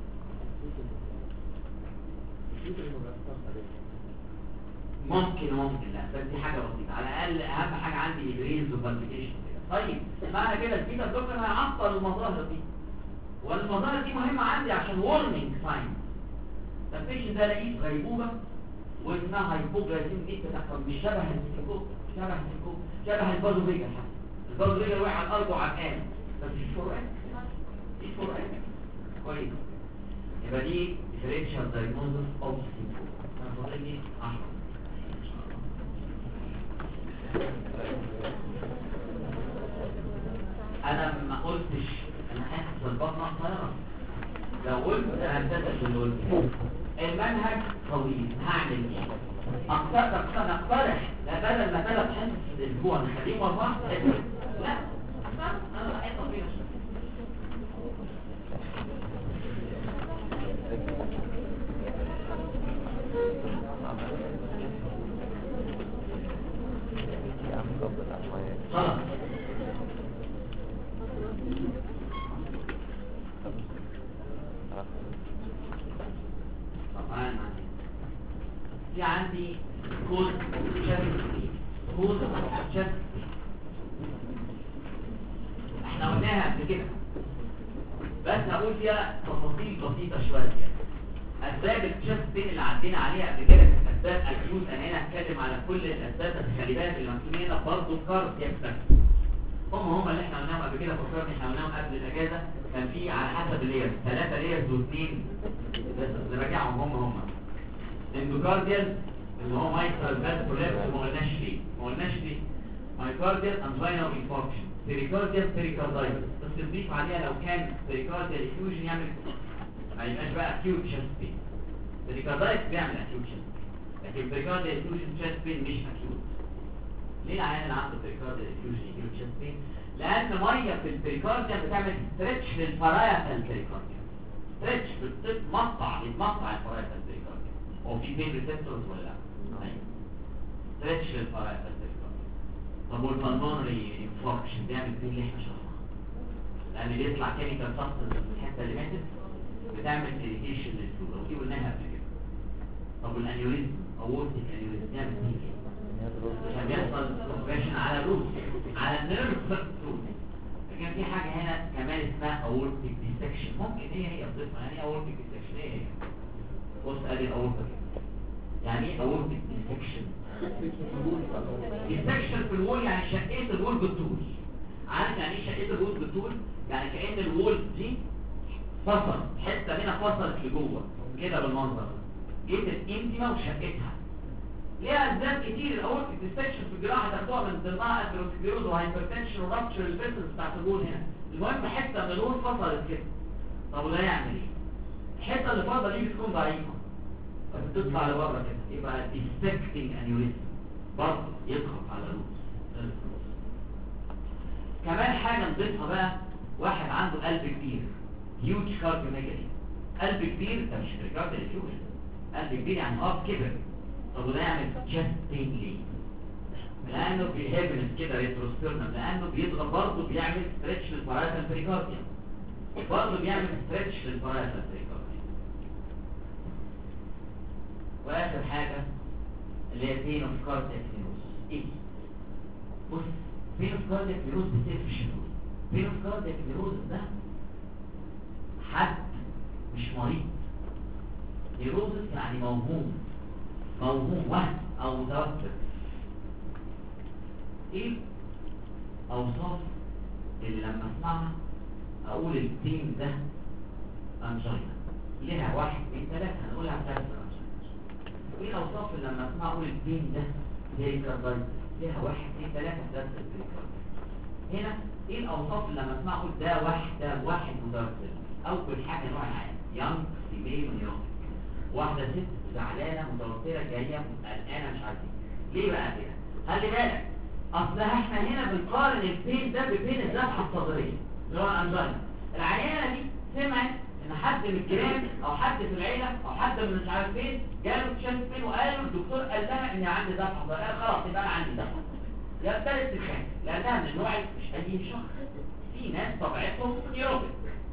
ممكن لا بس دي حاجه بسيطه. على الاقل اهم حاجه عندي بريز وبالبيتيشن. طيب معنى كده البيتا بلوكر هيعطل المظاهر دي، والمظاهر دي مهمه عندي عشان وورنينج ساين. فالبيشن ده الاقيه غيبوبه واسمها هايبوغلايسيميا دي بتحصل مش شبه السيكوب شبه البازوفيجا. البازوفيجا وقع على الارض وعرقان بس في فروقات كويس. يبقى دي ديفرنشال دايجنوستس اوف سيكوب. انا فاضل لي 10. انا ما قلتش انا حاسس بالبطن طياره. لو قلت انا هنتسل اللي قلت المنهج طويل هعمل ايه؟ نقترح لا بدل ما 3 حصص في الاسبوع نخليهم 4. لا انا حته طويله شويه. خلاص طبعا في عندي كود شكل احنا قلناها قبل كده بس هقول فيها تفاصيل بسيطه شويه. اسباب الشست اللي عدينا عليها قبل كده كانت اسباب اكيوت. انا هنا هتكلم على كل الاسباب بس خلي بالك اللي مكتوبين هنا برضه كاردياك فاكتور. هم اللي احنا قلناهم قبل كده. فكرني احنا قلناهم قبل الاجازه كان في على حسب الليرز 3 ليرز و2 بس نراجعهم. هم اندوكارديال اللي هو مايكرال فالف كولابس. ما قلناش ليه مايكارديال انجينا انفاركشن. بيريكارديال بيريكاردايتس بس نضيف عليها لو كان بيريكارديال افيوجن يعمل ما يبقاش بقى اكيوت شيست بين. بيريكاردايتس بيعمل اكيوت شيست لكن بيريكارديال افيوجن شيست بين مش اكيوت. ليه العيان اللي عنده بيريكارديال افيوجن اكيوت شيست بين؟ لان ميه في البيريكارديال بتعمل ستريتش للفرايتال بيريكارديال. ستريتش بتمقطع الفرايتال بيريكارديال. هو في بين ريسبتورز ولا لا؟ ايوه ستريتش للفرايتال بيريكارديال. طب والبلمونري انفاركشن بيعمل فين اللي احنا شرحناه؟ لان بيطلع كيميكال سبستنس في الحته اللي ماتت بتعمل اريتيشن للفلو ودي قلناها قبل كده. طب والانيوريزم اورتيك انيوريزم بيعمل ايه؟ عشان بيحصل كومبريشن على الروت على النيرف روت. لكن في حاجه هنا كمان اسمها اورتيك ديسكشن. ممكن هي تضيفها. يعني ايه اورتيك ديسكشن؟ ايه بص ادي الاورتيك. يعني ايه اورتيك ديسكشن؟ ديسكشن في الوول يعني شقيت الوول بالطول. عارف يعني ايه شقيت الوول بالطول؟ يعني كأن الوول دي فصل حته هنا فصلت لجوه كده بالمنظر. جيت الانتما وشقتها. ليها اسباب كتير. الاورتيك ديسكشن في الجراحه تاخدوها من ضمنها اثيروسكليروز وهايبرتنشن ورابتشر الفيسلز بتاعت الوول هنا. المهم حته من الوول فصلت كده. طب وده يعمل ايه؟ الحته اللي فاضله دي بتكون ضعيفه فبتطلع لبره كده يبقى ديسكتنج انيوريزم برضه يضغط على الروس. كمان حاجه نضيفها بقى. واحد عنده قلب كبير هيوج كارديوميجالي. قلب كبير ده مش ريكارديال افيوجن. قلب كبير يعني هارت كبر. طب وده يعمل تشست بين ليه؟ لانه بيهبنس كده ريتروسترنم. لانه بيضغط برضه بيعمل ستريتش للبارايتال بريكارديوم. برضه بيعمل ستريتش للبارايتال بريكارديوم. واخر حاجه اللي هي بين اوف كاردياك نيروز. ايه؟ بص بين اوف كاردياك نيروز بتصير في الشهور. بين اوف كاردياك نيروز ده حد مش مريض. نيروزس يعني موهوم وهم او متوتر. ايه اوصاف اللي لما اسمعها اقول البين ده انجينا؟ ليها 1 2 3 هنقولها بثلاث انجينا. ايه الاوصاف اللي لما اسمعها اقول البين ده بيريكاردايتس؟ ليها 1 2 3 ثلاث بيريكاردايتس. هنا ايه الاوصاف اللي لما اسمعها اقول ده واحد متوتر؟ اول حاجه نوع العيان يانج فيميل نيوروتيك. واحده ست زعلانه متوتره جايه قلقانه مش عارفه ليه بقى كده. خلي بالك اصل احنا هنا بنقارن البين ده ببين الذبحه الصدريه اللي هو الانجينا. العيانه دي سمعت ان حد من الجيران او حد في العيله او حد من مش عارف فين جاله تشست بين وقالوا الدكتور قال لها ان عندي ذبحه صدريه. خلاص يبقى انا عندي ذبحه. يبتدت تخاف لانها من النوع مش اي شخص. في ناس طبيعتهم نيوروتيك.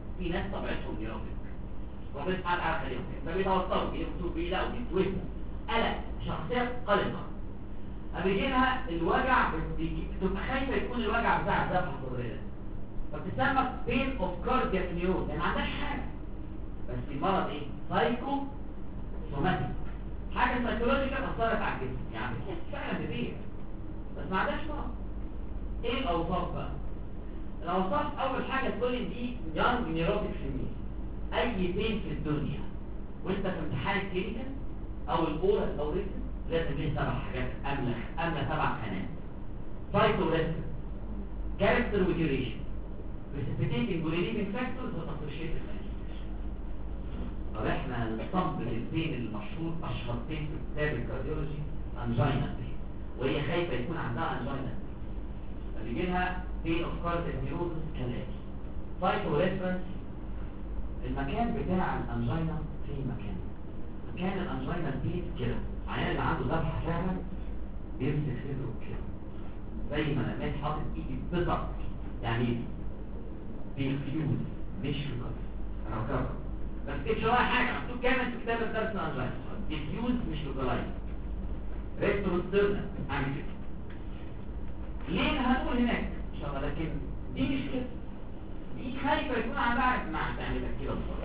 ربنا سبحانه وتعالى خليهم فبيتوتروا بيكتبوا بيلاقوا بيتوهموا قلق شخصيه قلقه. بيجي لها الوجع بتبقى خايفه يكون الوجع بتاع الذبحه الصدريه فبتسمى بين اوف كاردياك نيوروز. يعني ما عندهاش حاجه بس المرض ايه؟ سايكو سوماتيك. حاجه سايكولوجيكال اثرت على الجسم. يعني فعلا بتبيع بس ما عندهاش مرض. ايه الاوصاف بقى؟ الاوصاف اول حاجه تقول دي يانج نيوروتيك فيميل. اي بين في الدنيا وانت في امتحان الكلينيكال او الاورال او ريتن لازم ليه 7 حاجات املى 7 خانات. سايتوريسك كاركتر وديوريشن بريسبيتيتنج وريليفنج فاكتورز واسوشيتد مانيفستيشن. طب احنا الصنف البين المشهور اشهر بين في كتاب الكارديولوجي انجينا بين وهي خايفه يكون عندها انجينا. فبيجي لها في افكار النيوروز كالاتي. سايتو ريفرنس، المكان بتاع الانجينا في مكان الانجينا البيت كده، عيان اللي عنده ذبحه فعلا بيمسك صدره كده زي ما انا مات حاطط ايدي بالظبط، يعني بيفيوز مش ريكفر. انا بكرر بس كده ولا حاجه مكتوب كامل في كتاب الدرس الانجينا، بيفيوز مش لوكالايز. ريتروسترنال اعمل كده ليه هنقول هناك ان شاء الله، لكن دي مش كده، دي خايفه يكون عندها مع تعمل كده بسرعه.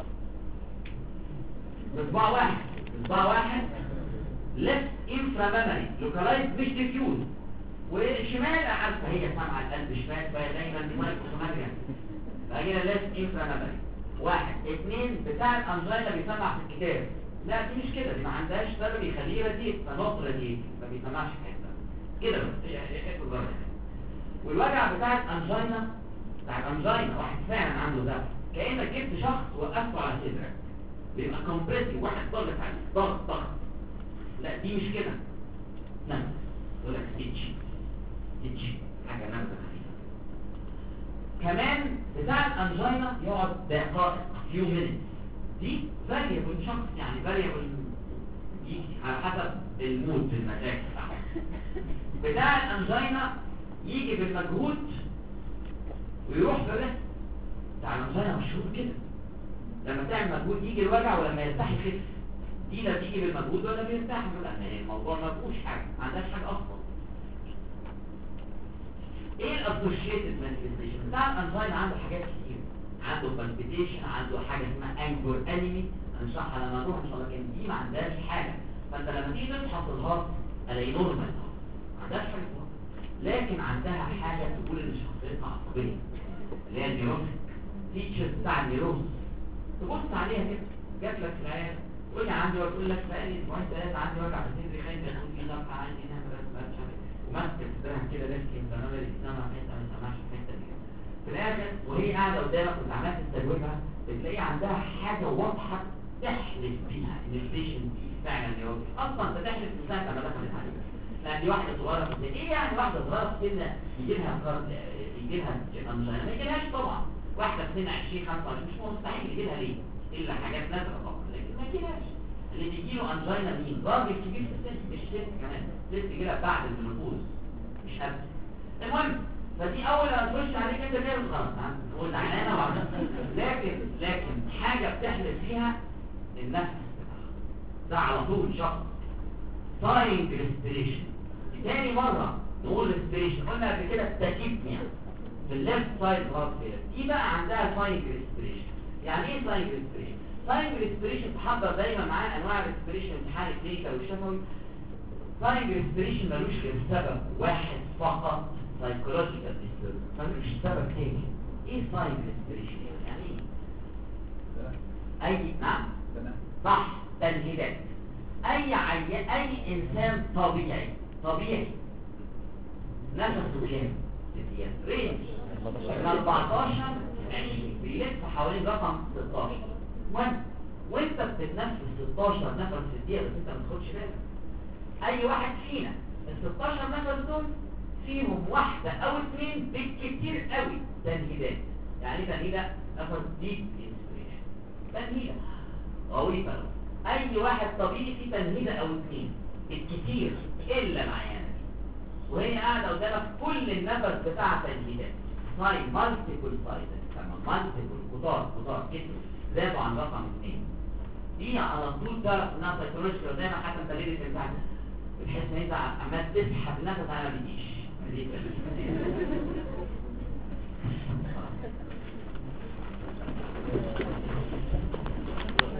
بصباع واحد ليفت انفرا ميموري لوكالايز مش ديفيوز، والشمال عارفه هي سامعه القلب شمال فهي دايما مايكروسوماتريا، فهي ليفت انفرا ميموري. 1 2 بتاع الانجينا بيسمع في الكتاب، لا دي مش كده، دي ما عندهاش سبب يخليه رديء فنط رديء ما بيسمعش حته كده بس هي بره. والوجع بتاع الانجينا واحد فعلا عنده ده كانك جبت شخص وقفته على صدرك بيبقى كومبريسيف، واحد ضغط عليه ضغط، لا دي مش كده، نفس يقول لك اتش حاجه نفس خفيفه. كمان بتاع الانجينا يقعد دقائق فيو مينيتس، دي فاريبل شخص يعني فاريبل يجي على حسب المود المزاج بتاع الانجينا يجي بالمجهود ويروح بالريست. بتاع الانجينا مشهور كده لما تعمل مجهود يجي الوجع ولما يرتاح يخف، دي لا تيجي بالمجهود ولا بيرتاح، لان الموضوع ما فيهوش حاجه، ما عندهاش حاجه اصلا. ايه الاسوشيتد مانيفستيشن بتاع الانجينا؟ عنده حاجات كتير، عنده بالبيتيشن، عنده حاجه اسمها انجور انيمي هنشرحها لما نروح ان شاء الله، لكن دي ما عندهاش حاجه. فانت لما تيجي تفحص الهارت الاقي نورمال ما عندهاش حاجه، لكن عندها حاجه تقول ان شخصيتها عصبيه اللي هي النيوروتيك فيتشرز بتاع النيوروز. تبص عليها كده جات لك في العياده تقول لي عندي، وتقول لك بقالي اسبوعين ثلاثه عندي وجع في صدري، خايف يكون في ضغط عندي هنا مش عارف، وماسكه صدرها كده لكن تمام الاسلام حته ما سمعش الحته دي. في الاخر وهي قاعده قدامك وانت عمال تستجوبها بتلاقي عندها حاجه واضحه تحلف بيها ان البيشنت دي فعلا نيوروتيك. اصلا انت تحلف من ساعه ما دخلت عليك، لان دي واحده صغيره في السن. ايه يعني واحده صغيره في السن يجي لها انجينا؟ ما يجيلهاش طبعا، واحده في سن 20 25 مش مستحيل يجي لها، ليه؟ الا حاجات نادره طبعا، لكن ما يجيلهاش. اللي بيجي له انجينا مين؟ راجل كبير في السن، مش ست كمان، ست يجي لها بعد المنopause مش قبل. المهم فدي اول ما تخش عليك انت كده خلاص تقول زعلانه لكن حاجه بتحلف فيها النفس ده على طول شخص ساينج ريسبيريشن. تاني مره نقول ريسبيريشن، قلنا قبل كده التاكيبنيا في الليفت سايد هارت فيلر، دي بقى عندها ساينج ريسبيريشن. يعني ايه ساينج ريسبيريشن؟ ساينج ريسبيريشن تحضر دايما معانا انواع الريسبيريشن امتحان الكلينيكال والشفوي. ساينج ريسبيريشن ملوش غير سبب واحد فقط، سايكولوجيكال ديسترب، ملوش سبب تاني. ايه ساينج ريسبيريشن يعني ايه؟ اي نعم صح، تنهيدات. اي انسان طبيعي نفسه كام؟ رينج من 14 20 بيلف حوالين رقم 16. وانت بتتنفس 16 نفس في الدقيقه بس انت ما تاخدش بالك. اي واحد فينا ال 16 نفس دول فيهم واحده او اثنين بالكتير قوي تنهيدات. يعني تنهيده نفس ديب انسبيريشن، تنهيده غويطه. اي واحد طبيعي فيه تنهيده او اثنين بالكتير الا العيانه، وهي قاعده قدامك كل النفس بتاع تنهيدات سايد مالتيبل سايد، مالتيبل كتار كتير زادوا عن رقم 2. دي على طول تعرف انها سايكولوجيكال، دايما حتى انت ليه بتاعك بتحس ان انت عمال تسحب النفس على ما بيجيش